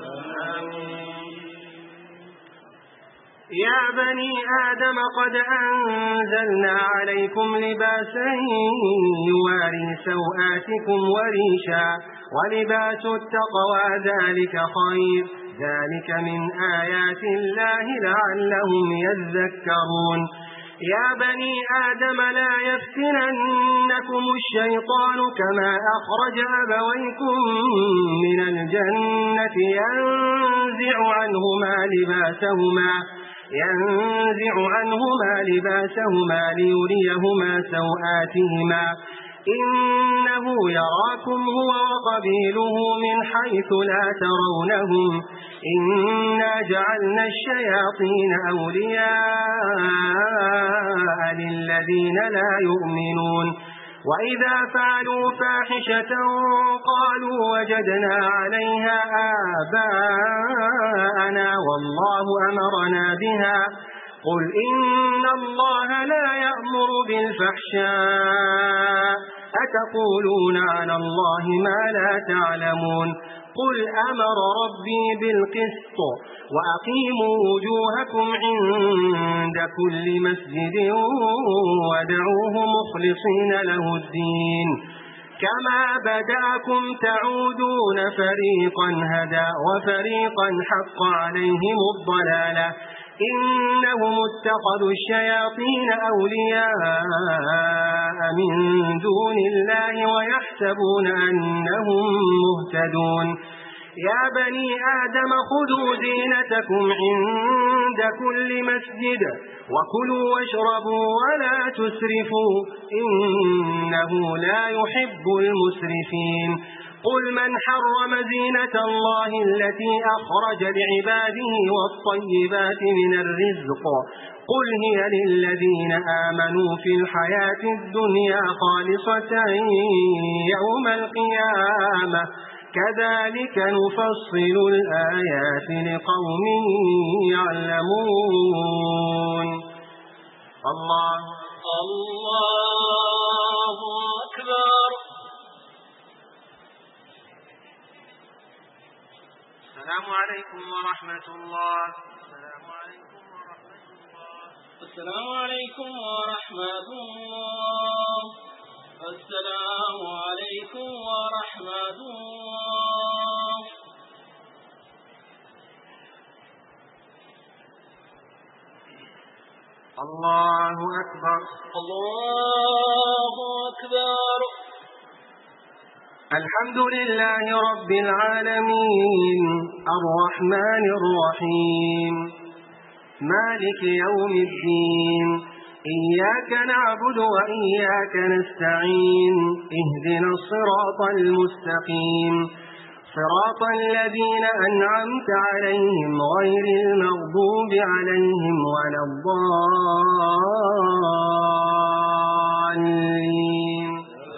يا بني آدم قد أنزلنا عليكم لباسا يواري سوآتكم وريشا ولباس التقوى ذلك خير ذلك من آيات الله لعلهم يذكرون. يا بني آدم لا يفتننكم الشيطان كما أخرج أبويكم من الجنة ينزع عنهما لباسهما ينزع عنهما لباسهما ليريهما سوآتهما إنه يراكم هو وقبيله من حيث لا ترونهم إنا جعلنا الشياطين أولياء للذين لا يؤمنون وإذا فعلوا فاحشة قالوا وجدنا عليها آباءنا والله أمرنا بها قل إن الله لا يأمر بالفحشاء أتقولون على الله ما لا تعلمون قل أمر ربي بالقسط وأقيموا وجوهكم عند كل مسجد ودعوه مخلصين له الدين كما بدأكم تعودون فريقا هدى وفريقا حق عليهم الضلالة إنهم اتخذوا الشياطين أولياء من دون الله ويحسبون أنهم مهتدون يا بني آدم خذوا زينتكم عند كل مسجد وكلوا واشربوا ولا تسرفوا إنه لا يحب المسرفين قل من حرم زينة الله التي أخرج لعباده والطيبات من الرزق قل هي للذين آمنوا في الحياة الدنيا خالصة يوم القيامة كذلك نفصل الآيات لقوم يعلمون الله الله أكبر السلام عليكم ورحمة الله السلام عليكم ورحمة الله السلام عليكم ورحمة الله السلام عليكم ورحمة الله الله أكبر الله أكبر الحمد لله رب العالمين الرحمن الرحيم مالك يوم الدين إياك نعبد وإياك نستعين اهدنا الصراط المستقيم صراط الذين أنعمت عليهم غير المغضوب عليهم ولا الضالين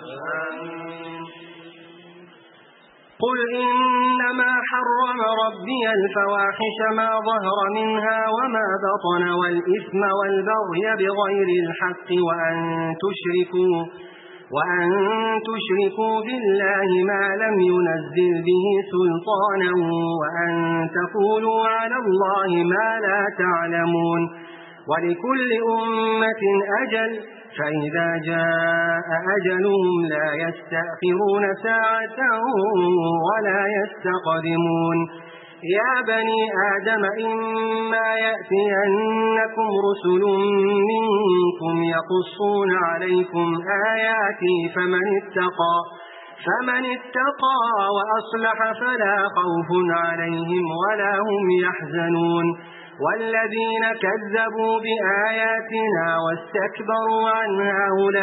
قل إنما حرم ربي الفواحش ما ظهر منها وما بطن والإثم والبغي بغير الحق وأن تشركوا وأن تشركوا بالله ما لم ينزل به سلطانا وأن تقولوا على الله ما لا تعلمون ولكل أمة أجل فإذا جاء أجلهم لا يستأخرون ساعة ولا يستقدمون يا بني آدم إما يأتينكم رسل منكم يقصون عليكم آياتي فمن اتقى فمن اتقى وأصلح فلا خوف عليهم ولا هم يحزنون والذين كذبوا بآياتنا واستكبروا عنها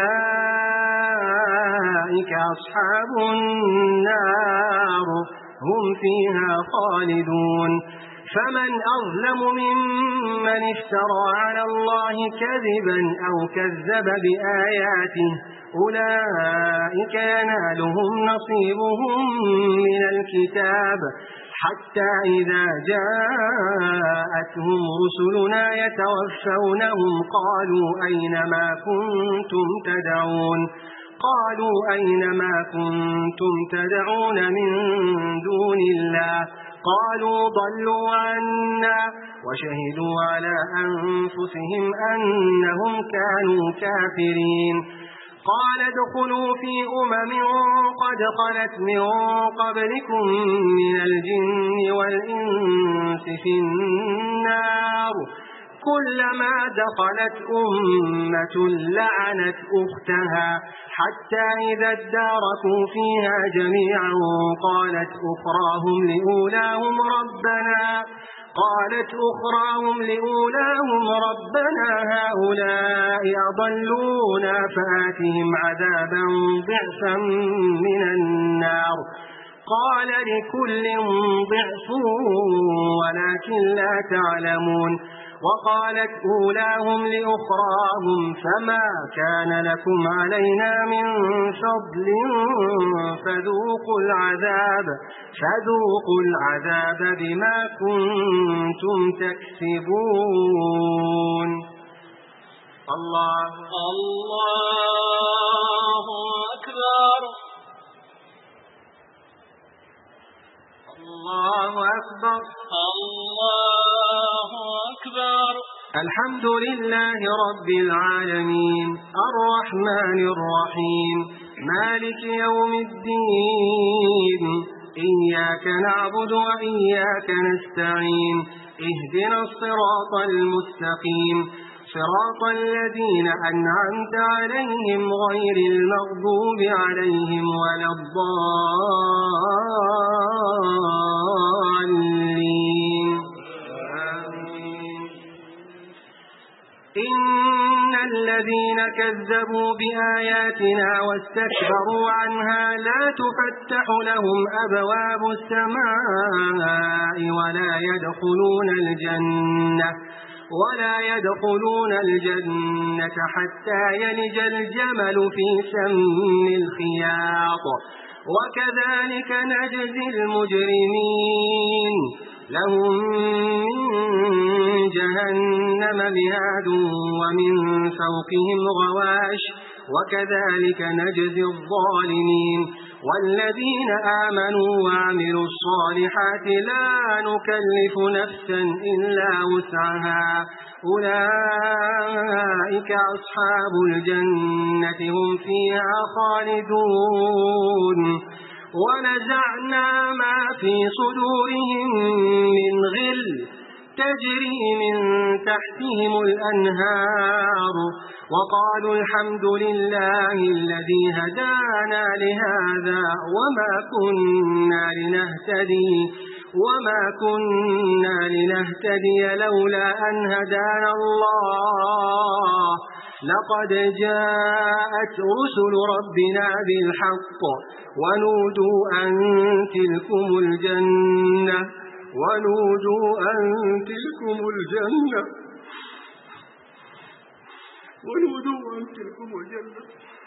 أولئك أصحاب النار هم فيها خالدون فمن أظلم ممن افترى على الله كذبا أو كذب بآياته أولئك ينالهم نصيبهم من الكتاب حتى إذا جاءتهم رسلنا يتوفونهم قالوا أين ما كنتم تدعون قالوا أين ما كنتم تدعون من دون الله قالوا ضلوا عنا وشهدوا على أنفسهم أنهم كانوا كافرين قال ادخلوا في أمم قد خلت من قبلكم من الجن والإنس في النار كلما دخلت أمة لعنت أختها حتى إذا اداركوا فيها جميعا قالت أخراهم لأولاهم ربنا قالت أخراهم لأولاهم ربنا هؤلاء أضلونا فآتهم عذابا ضعفا من النار قال لكل ضعف ولكن لا تعلمون وقالت أولاهم لأخراهم فما كان لكم علينا من فضل فذوقوا العذاب فذوقوا العذاب بما كنتم تكسبون. الله الله أكبر الله أكبر الله أكبر. الحمد لله رب العالمين الرحمن الرحيم مالك يوم الدين إياك نعبد وإياك نستعين اهدنا الصراط المستقيم صراط الذين أنعمت عليهم غير المغضوب عليهم ولا الضالين. إن الذين كذبوا بآياتنا واستكبروا عنها لا تفتح لهم أبواب السماء ولا يدخلون الجنة ولا يدخلون الجنة حتى يلج الجمل في سم الخياط وكذلك نجزي المجرمين لهم من جهنم مهاد ومن فوقهم غواش وكذلك نجزي الظالمين. والذين آمنوا وعملوا الصالحات لا نكلف نفسا إلا وسعها أولئك أصحاب الجنة هم فيها خالدون. ونزعنا ما في صدورهم من غل تجري من تحتهم الأنهار وقالوا الحمد لله الذي هدانا لهذا وما كنا لنهتدي وما كنا لنهتدي لولا أن هدانا الله لقد جاءت رسل ربنا بالحق ونودوا أن تلكم الجنة ونودوا أن تلكم الجنة ونودوا أن تلكم الجنة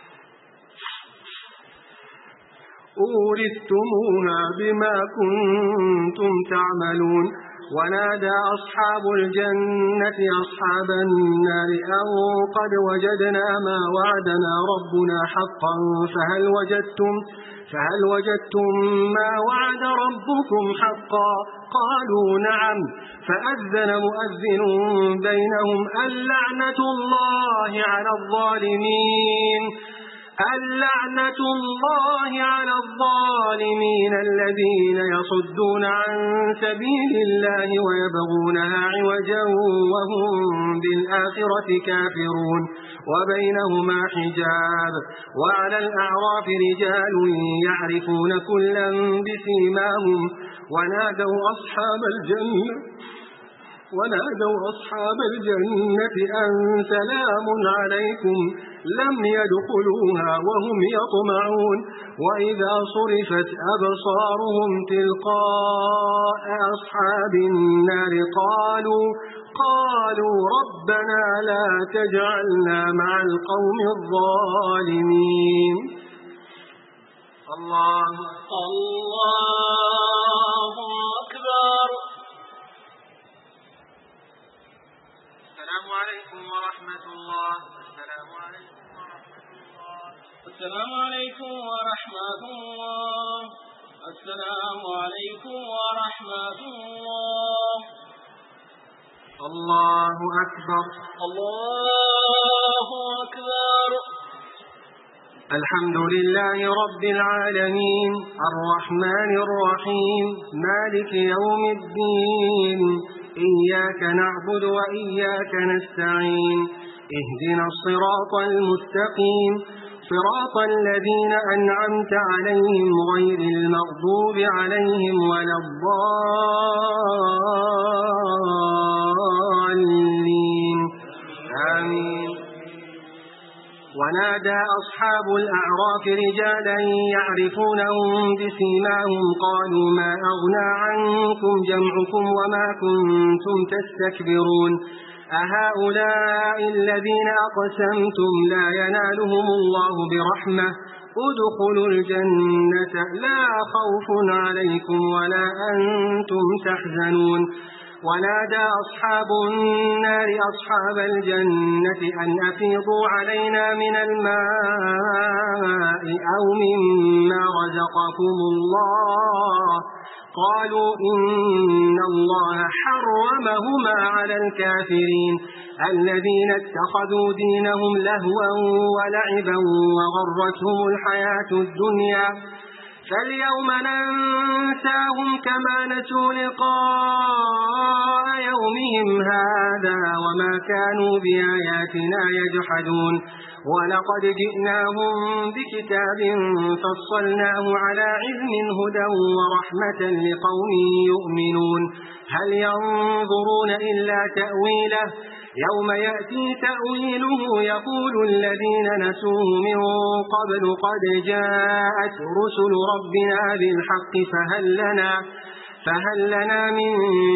أورثتموها بما كنتم تعملون. ونادى أصحاب الجنة أصحاب النار أن قد وجدنا ما وعدنا ربنا حقا فهل وجدتم فهل وجدتم ما وعد ربكم حقا قالوا نعم فأذن مؤذن بينهم اللعنة الله على الظالمين اللعنة الله على الظالمين الذين يصدون عن سبيل الله ويبغونها عوجا وهم بالآخرة كافرون وبينهما حجاب. وعلى الأعراف رجال يعرفون كلا بسيماهم ونادوا أصحاب الجنة ونادوا أصحاب الجنة أن سلام عليكم لم يدخلوها وهم يطمعون وإذا صرفت أبصارهم تلقاء أصحاب النار قالوا قالوا ربنا لا تجعلنا مع القوم الظالمين. الله الله أكبر. السلام عليكم ورحمة الله. السلام عليكم ورحمة الله. السلام عليكم ورحمة الله. السلام عليكم ورحمة الله. الله أكبر. الله أكبر. الحمد لله رب العالمين الرحمن الرحيم مالك يوم الدين إياك نعبد وإياك نستعين اهدنا الصراط المستقيم صراط الذين أنعمت عليهم غير المغضوب عليهم ولا الضالين آمين. ونادى أصحاب الأعراف رجالا يعرفونهم بسيماهم قالوا ما أغنى عنكم جمعكم وما كنتم تستكبرون أهؤلاء الذين أقسمتم لا ينالهم الله برحمة ادخلوا الجنة لا خوف عليكم ولا أنتم تحزنون. ونادى أصحاب النار أصحاب الجنة أن أفيضوا علينا من الماء أو مما رزقكم الله قالوا إن الله حرمهما على الكافرين الذين اتخذوا دينهم لهوا ولعبا وغرتهم الحياة الدنيا فاليوم ننساهم كما نسوا لقاء يومهم هذا وما كانوا بآياتنا يجحدون. ولقد جئناهم بكتاب فصلناه على علم هدى ورحمة لقوم يؤمنون هل ينظرون إلا تأويله يوم يأتي تأويله يقول الذين نسوه من قبل قد جاءت رسل ربنا بالحق فهل لنا, فهل لنا من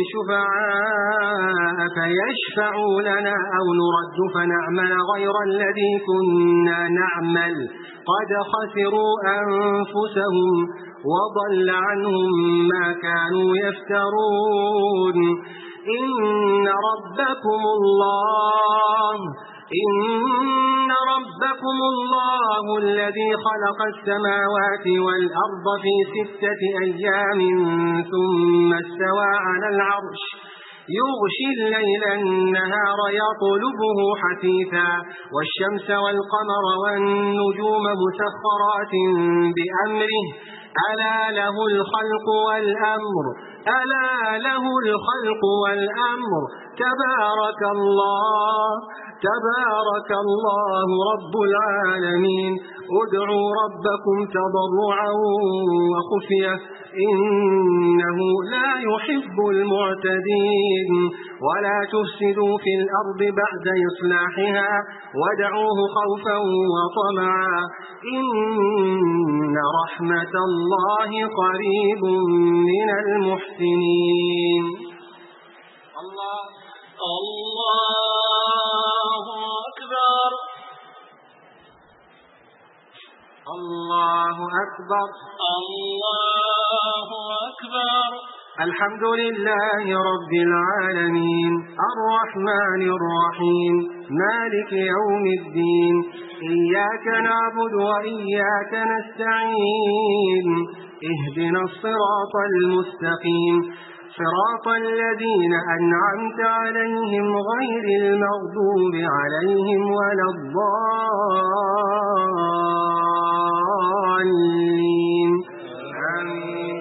شفعاء فيشفعوا لنا أو نرد فنعمل غير الذي كنا نعمل قد خسروا أنفسهم وضل عنهم ما كانوا يفترون. إن ربكم الله إن ربكم الله الذي خلق السماوات والأرض في ستة أيام ثم استوى على العرش يغشي الليل النهار يطلبه حثيثا والشمس والقمر والنجوم مسخرات بأمره ألا له الخلق والأمر ألا له الخلق والأمر تبارك الله تبارك الله رب العالمين. ادعوا ربكم تضرعا وخفية إنه لا يحب المعتدين ولا تفسدوا في الأرض بعد إصلاحها وادعوه خوفا وطمعا إن رحمة الله قريب من المحسنين. الله الله أكبر الله أكبر الله أكبر. الحمد لله رب العالمين الرحمن الرحيم مالك يوم الدين إياك نعبد وإياك نستعين اهدنا الصراط المستقيم صراط الذين أنعمت عليهم غير المغضوب عليهم ولا الضالين آمين.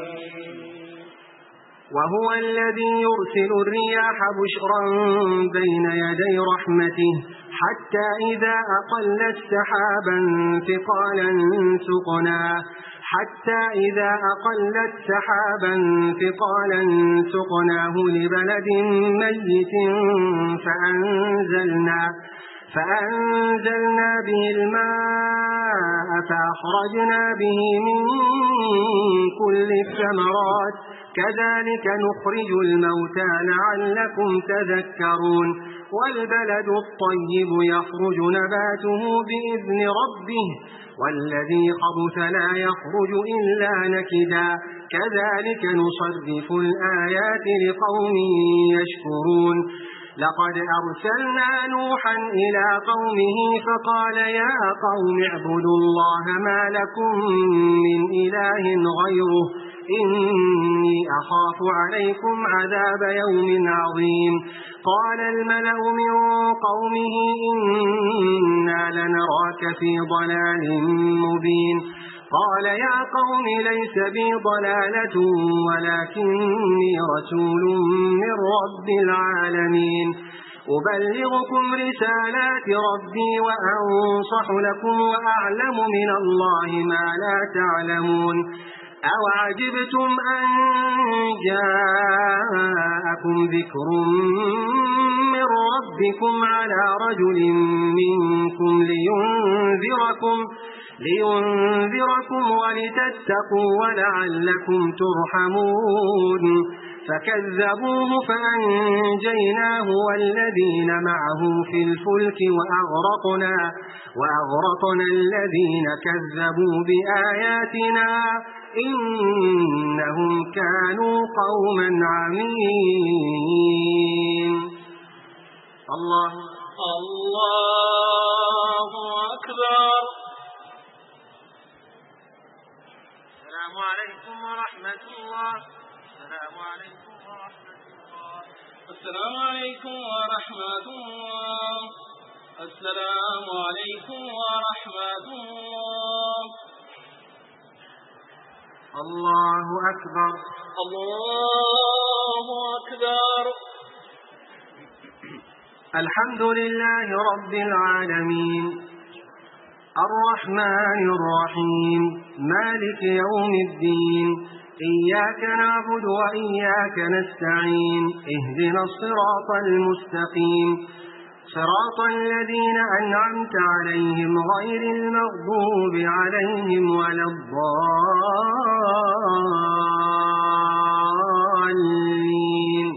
وهو الذي يرسل الرياح بشرا بين يدي رحمته حتى إذا أقلت سحابا ثقالا سقناه حتى إذا أقلت سحابا ثقالا سقناه لبلد ميت فأنزلنا فأنزلنا به الماء فأخرجنا به من كل الثمرات كذلك نخرج الموتى لعلكم تذكرون. والبلد الطيب يخرج نباته بإذن ربه والذي خبث لا يخرج إلا نكدا كذلك نصرف الآيات لقوم يشكرون. لقد أرسلنا نوحا إلى قومه فقال يا قوم اعبدوا الله ما لكم من إله غيره إني أخاف عليكم عذاب يوم عظيم. قال الملأ من قومه إنا لنراك في ضلال مبين قال يا قوم ليس بي ضلالة ولكني رسول من رب العالمين أبلغكم رسالات ربي وأنصح لكم وأعلم من الله ما لا تعلمون أوعجبتم أن جاءكم ذكر من ربكم على رجل منكم لينذركم, لينذركم ولتتقوا ولعلكم ترحمون فكذبوه فأنجيناه والذين معه في الفلك وأغرقنا, وأغرقنا الذين كذبوا بآياتنا إنهم كانوا قوما عمين. الله الله أكبر. السلام عليكم ورحمة الله. السلام عليكم ورحمة الله. السلام عليكم ورحمة الله. السلام عليكم ورحمة الله. الله أكبر. الله أكبر. الحمد لله رب العالمين الرحمن الرحيم مالك يوم الدين إياك نعبد وإياك نستعين اهدنا الصراط المستقيم صراط الذين أنعمت عليهم غير المغضوب عليهم ولا الضالين.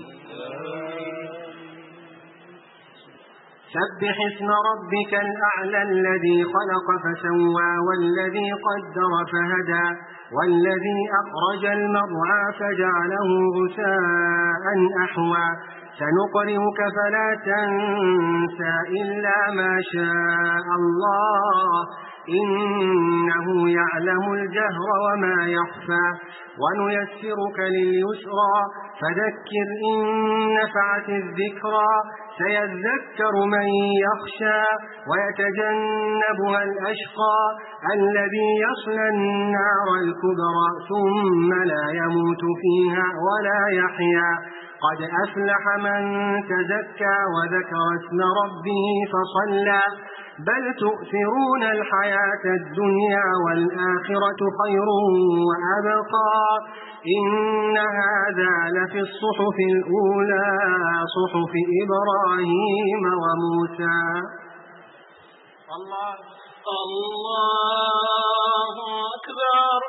سبح اسم ربك الأعلى الذي خلق فسوى والذي قدر فهدى والذي أخرج المرعى فجعله غثاء أحوى سنقرئك فلا تنسى إلا ما شاء الله إنه يعلم الجهر وما يخفى ونيسرك لليسرى فذكر إن نفعت الذكرى سيذكر من يخشى ويتجنبها الأشقى الذي يصلى النار الكبرى ثم لا يموت فيها ولا يحيا قد أفلح من تزكى وذكر اسم ربه فصلى بل تؤثرون الحياة الدنيا والآخرة خير وأبقى إن هذا لفي الصحف الأولى صحف إبراهيم وموسى. الله الله أكبر.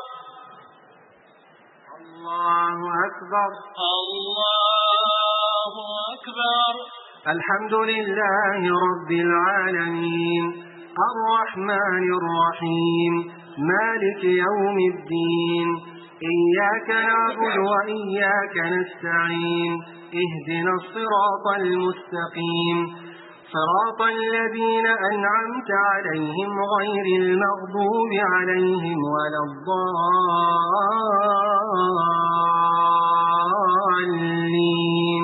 الله أكبر. الله أكبر. الحمد لله رب العالمين الرحمن الرحيم مالك يوم الدين إياك نعبد وإياك نستعين اهدنا الصراط المستقيم صراط الذين أنعمت عليهم غير المغضوب عليهم ولا الضالين.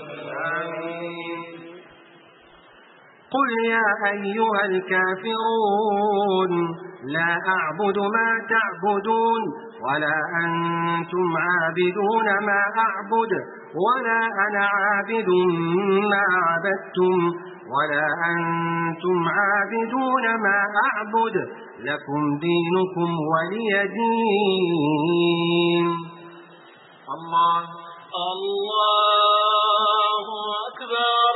قل يا أيها الكافرون لا أعبد ما تعبدون ولا أنتم عابدون ما أعبد ولا أنا عابد ما عبدتم ولا أنتم عابدون ما أعبد لكم دينكم ولي دين. الله الله أكبر.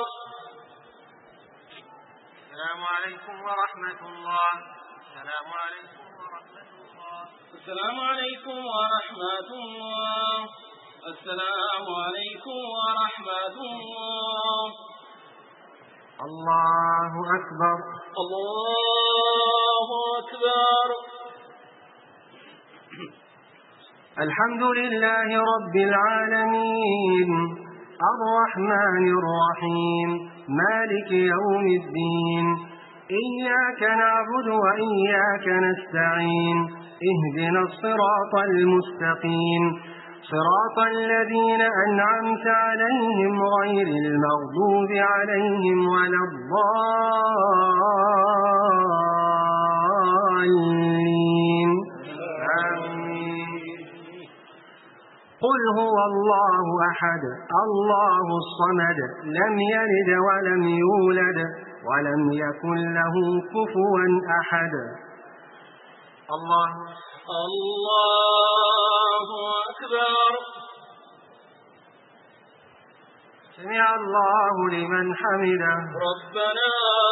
السلام عليكم ورحمة الله. السلام عليكم ورحمة الله. السلام عليكم ورحمة الله. السلام عليكم ورحمة الله. الله أكبر. الله أكبر. الحمد لله رب العالمين الرحمن الرحيم مالك يوم الدين إياك نعبد وإياك نستعين اهدنا الصراط المستقيم صراط الذين أنعمت عليهم غير المغضوب عليهم ولا الضالين. قل هو الله أحد الله الصمد لم يلد ولم يولد ولم يكن له كفوا أحد. الله الله أكبر. سمع الله لمن حمده. ربنا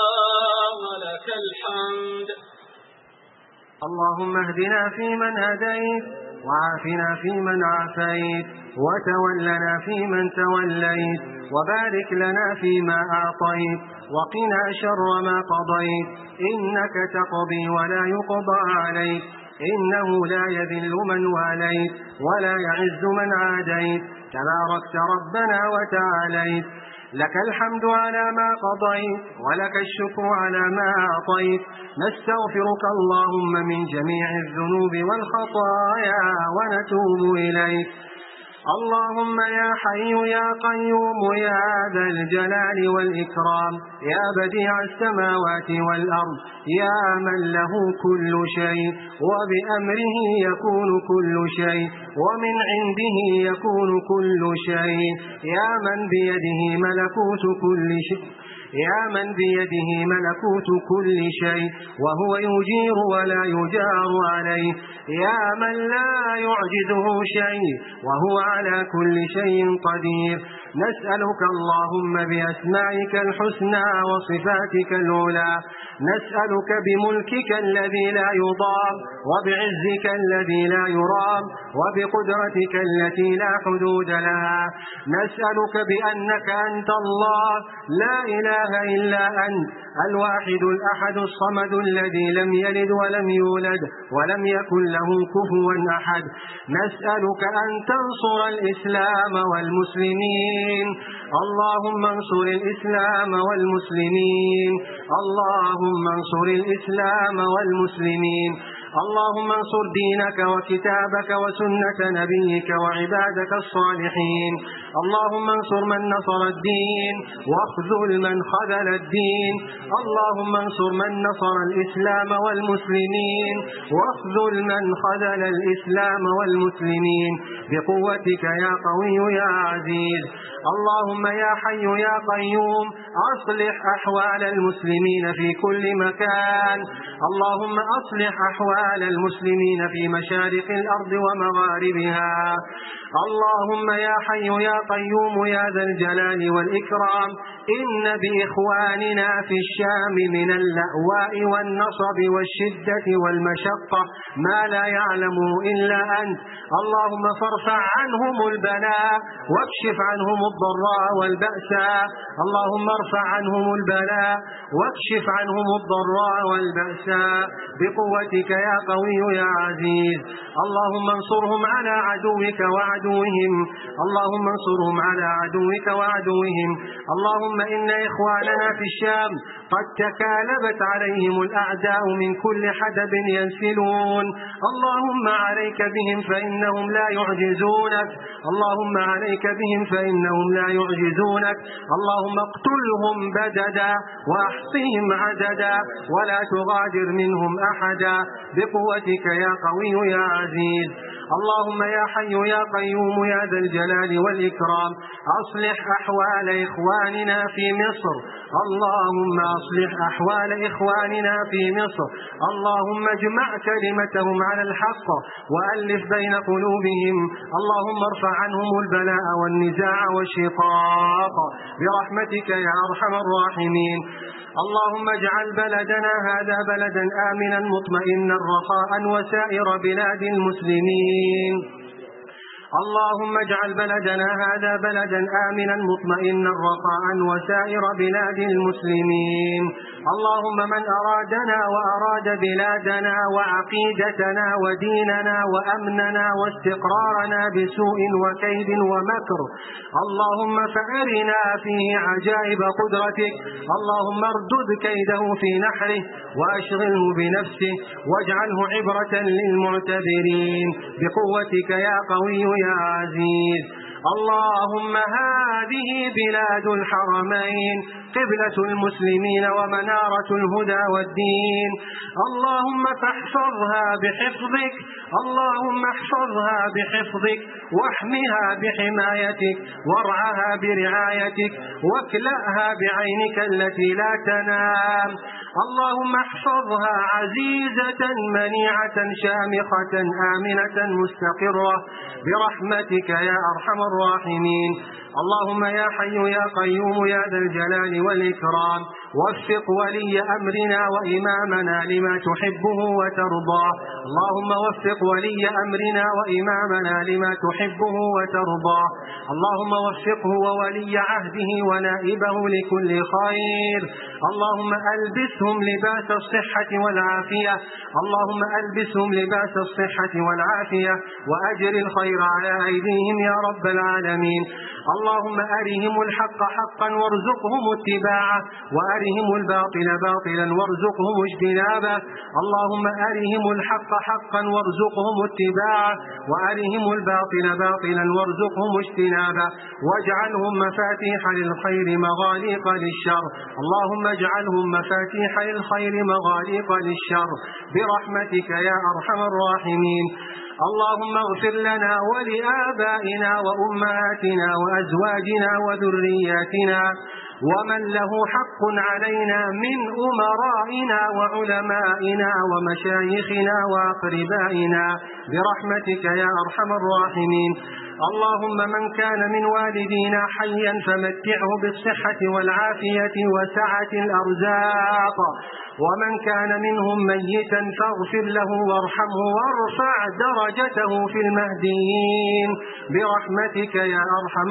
ولك الحمد. اللهم اهدنا فيمن هديت وعافنا فيمن عافيت وتولنا فيمن توليت وبارك لنا فيما أعطيت وقنا شر ما قضيت إنك تقضي ولا يقضى عليك إنه لا يذل من واليت ولا يعز من عاديت تباركت ربنا وتعاليت. لك الحمد على ما قضيت ولك الشكر على ما أعطيت. نستغفرك اللهم من جميع الذنوب والخطايا ونتوب إليك. اللهم يا حي يا قيوم يا ذا الجلال والإكرام يا بديع السماوات والأرض يا من له كل شيء وبأمره يكون كل شيء ومن عنده يكون كل شيء يا من بيده ملكوت كل شيء يا من بيده ملكوت كل شيء وهو يجير ولا يجار عليه يا من لا يعجزه شيء وهو على كل شيء قدير. نسألك اللهم بأسمائك الحسنى وصفاتك العلى نسألك بملكك الذي لا يضام وبعزك الذي لا يرام وبقدرتك التي لا حدود لها. نسألك بأنك أنت الله لا إله إلا أنت الواحد الأحد الصمد الذي لم يلد ولم يولد ولم يكن له كفوا أحد. نسألك أن تنصر الإسلام والمسلمين. اللهم انصر الإسلام والمسلمين. اللهم انصر الإسلام والمسلمين. اللهم انصر دينك وكتابك وسنة نبيك وعبادك الصالحين. اللهم انصر من نصر الدين واخذل من خذل الدين. اللهم انصر من نصر الإسلام والمسلمين واخذل من خذل الإسلام والمسلمين بقوتك يا قوي يا عزيز. اللهم يا حي يا قيوم أصلح أحوال المسلمين في كل مكان. اللهم أصلح أحوال المسلمين في مشارق الأرض ومغاربها. اللهم يا حي يا قيوم يا ذا الجلال والإكرام إن بإخواننا في الشام من اللأواء والنصب والشدة والمشقة ما لا يعلمه إلا أنت. اللهم فارفع عنهم البلاء واكشف عنهم الضراء والبأساء. اللهم ارفع عنهم البلاء واكشف عنهم الضراء والبأساء بقوتك يا قوي يا عزيز. اللهم انصرهم على عدوك وعدوهم. اللهم انصرهم على عدوك وعدوهم. اللهم إن إخواننا في الشام قد تكالبت عليهم الأعداء من كل حدب ينسلون. اللهم عليك بهم فإنهم لا يعجزونك. اللهم عليك بهم فإنهم لا يعجزونك. اللهم اقتلهم بددا واحصهم عددا ولا تغادر منهم أحدا بقوتك يا قوي يا عزيز. اللهم يا حي يا قيوم يا ذا الجلال والإكرام أصلح أحوال إخواننا في مصر. اللهم أصلح أحوال إخواننا في مصر. اللهم اجمع كلمتهم على الحق وألف بين قلوبهم. اللهم ارفع عنهم البلاء والنزاع والشقاق برحمتك يا أرحم الراحمين. اللهم اجعل بلدنا هذا بلدا آمنا مطمئنا رخاء وسائر بلاد المسلمين. اللهم اجعل بلدنا هذا بلدا آمنا مطمئنا رخاء وسائر بلاد المسلمين. اللهم من أرادنا وأراد بلادنا وعقيدتنا وديننا وأمننا واستقرارنا بسوء وكيد ومكر اللهم فأرنا فيه عجائب قدرتك. اللهم اردد كيده في نحره وأشغله بنفسه واجعله عبرة للمعتبرين بقوتك يا قوي يا عزيز. اللهم هذه بلاد الحرمين قبلة المسلمين ومنارة الهدى والدين، اللهم فاحفظها بحفظك، اللهم احفظها بحفظك واحمها بحمايتك وارعها برعايتك واكلأها بعينك التي لا تنام، اللهم احفظها عزيزة منيعة شامخة آمنة مستقرة برحمتك يا أرحم الراحمين. اللهم يا حي يا قيوم يا ذا الجلال والإكرام وفق ولي أمرنا وإمامنا لما تحبه وترضاه، اللهم وفق ولي أمرنا وإمامنا لما تحبه وترضاه، اللهم وفقه وولي عهده ونائبه لكل خير، اللهم ألبسهم لباس الصحة والعافية، اللهم ألبسهم لباس الصحة والعافية وأجر الخير على أيديهم يا رب العالمين. اللهم أرهم الحق حقا وارزقهم اتباعه وأرهم الباطل باطلا وارزقهم اجتنابه، اللهم أرهم الحق حقا وارزقهم اتباعه وأرهم الباطل باطلا وارزقهم اجتنابه، واجعلهم مفاتيح للخير مغاليق للشر، اللهم اجعلهم مفاتيح للخير مغاليق للشر برحمتك يا أرحم الراحمين. اللهم اغفر لنا ولآبائنا وأمهاتنا وأزواجنا وذرياتنا ومن له حق علينا من أمرائنا وعلمائنا ومشايخنا وأقربائنا برحمتك يا أرحم الراحمين. اللهم من كان من والدينا حيا فمتعه بالصحة والعافية وسعة الأرزاق، ومن كان منهم ميتا فاغفر له وارحمه وارفع درجته في المهديين برحمتك يا أرحم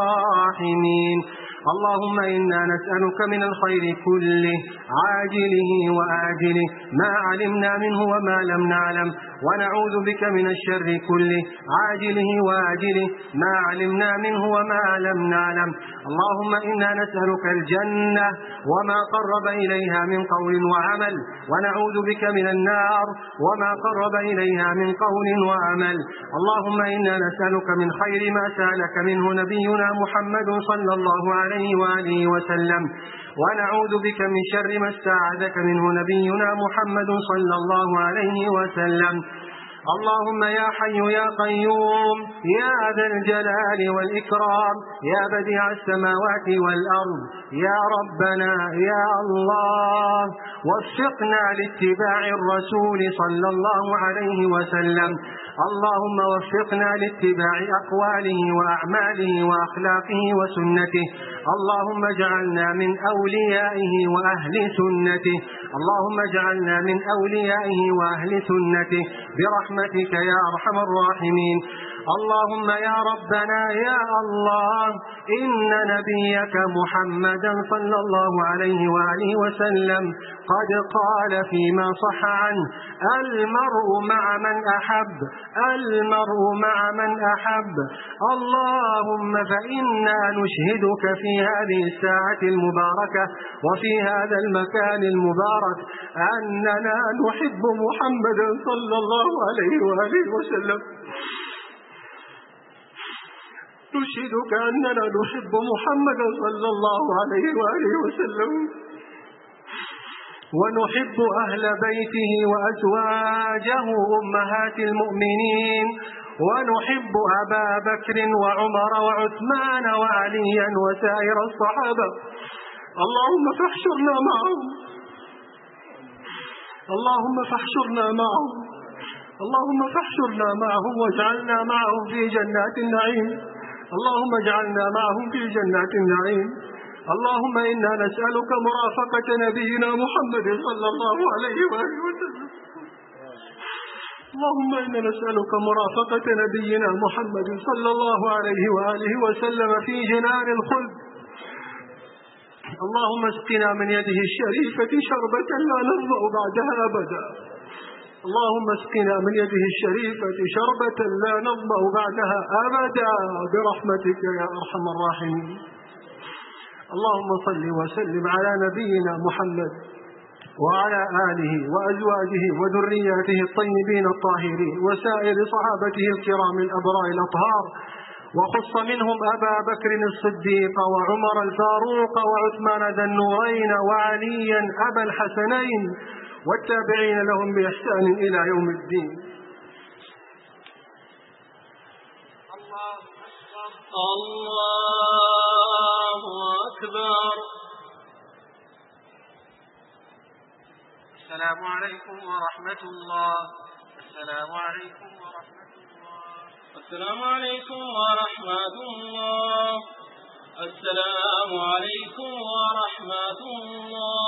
الراحمين. اللهم إنا نسألك من الخير كله عاجله وآجله ما علمنا منه وما لم نعلم، ونعوذ بك من الشر كله عاجله وآجله ما علمنا منه وما لم نعلم. اللهم إنا نسألك الجنة وما قرب إليها من قول وعمل، ونعوذ بك من النار وما قرب إليها من قول وعمل. اللهم إنا نسألك من خير ما سألك منه نبينا محمد صلى الله عليه وآله وسلم، ونعوذ بك من شر ما استعاذك منه نبينا محمد صلى الله عليه وسلم. اللهم يا حي يا قيوم يا ذا الجلال والإكرام يا بديع السماوات والأرض يا ربنا يا الله، وفقنا لاتباع الرسول صلى الله عليه وسلم، اللهم وفقنا لاتباع أقواله وأعماله وأخلاقه وسنته، اللهم اجعلنا من أوليائه وأهل سنته، اللهم اجعلنا من أوليائه وأهل سنته برحمتك يا أرحم الراحمين. اللهم يا ربنا يا الله إن نبيك محمدا صلى الله عليه وآله وسلم قد قال فيما صح عنه: المرء مع من أحب، المرء مع من أحب. اللهم فإنا نشهدك في هذه الساعة المباركة وفي هذا المكان المبارك أننا نحب محمدا صلى الله عليه وآله وسلم، نشهدك أننا نحب محمدا صلى الله عليه وآله وسلم، ونحب أهل بيته وأزواجه أمهات المؤمنين، ونحب أبا بكر وعمر وعثمان وعليا وسائر الصحابة. اللهم فاحشرنا معهم، اللهم فاحشرنا معهم، اللهم فاحشرنا معهم واجعلنا معهم في جنات النعيم، اللهم اجعلنا معهم في جنات النعيم. اللهم إنا نسألك مرافقة نبينا محمد صلى الله عليه وآله وسلم، اللهم إنا نسألك مرافقة نبينا محمد صلى الله عليه وآله وسلم في جنان الخلد. اللهم اسقنا من يده الشريفة شربة لا نظمأ بعدها أبدا، اللهم اسقنا من يده الشريفة شربة لا نظمأ بعدها أبدا برحمتك يا أرحم الراحمين. اللهم صل وسلم على نبينا محمد وعلى آله وأزواجه وذرياته الطيبين الطاهرين وسائر صحابته الكرام الأبرار الأطهار، وخص منهم أبا بكر الصديق وعمر الفاروق وعثمان ذا النورين وعليا أبا الحسنين والتابعين لهم بإحسان إلى يوم الدين. الله أكبر. السلام عليكم ورحمة الله. السلام عليكم ورحمة الله. السلام عليكم ورحمة الله. السلام عليكم ورحمة الله.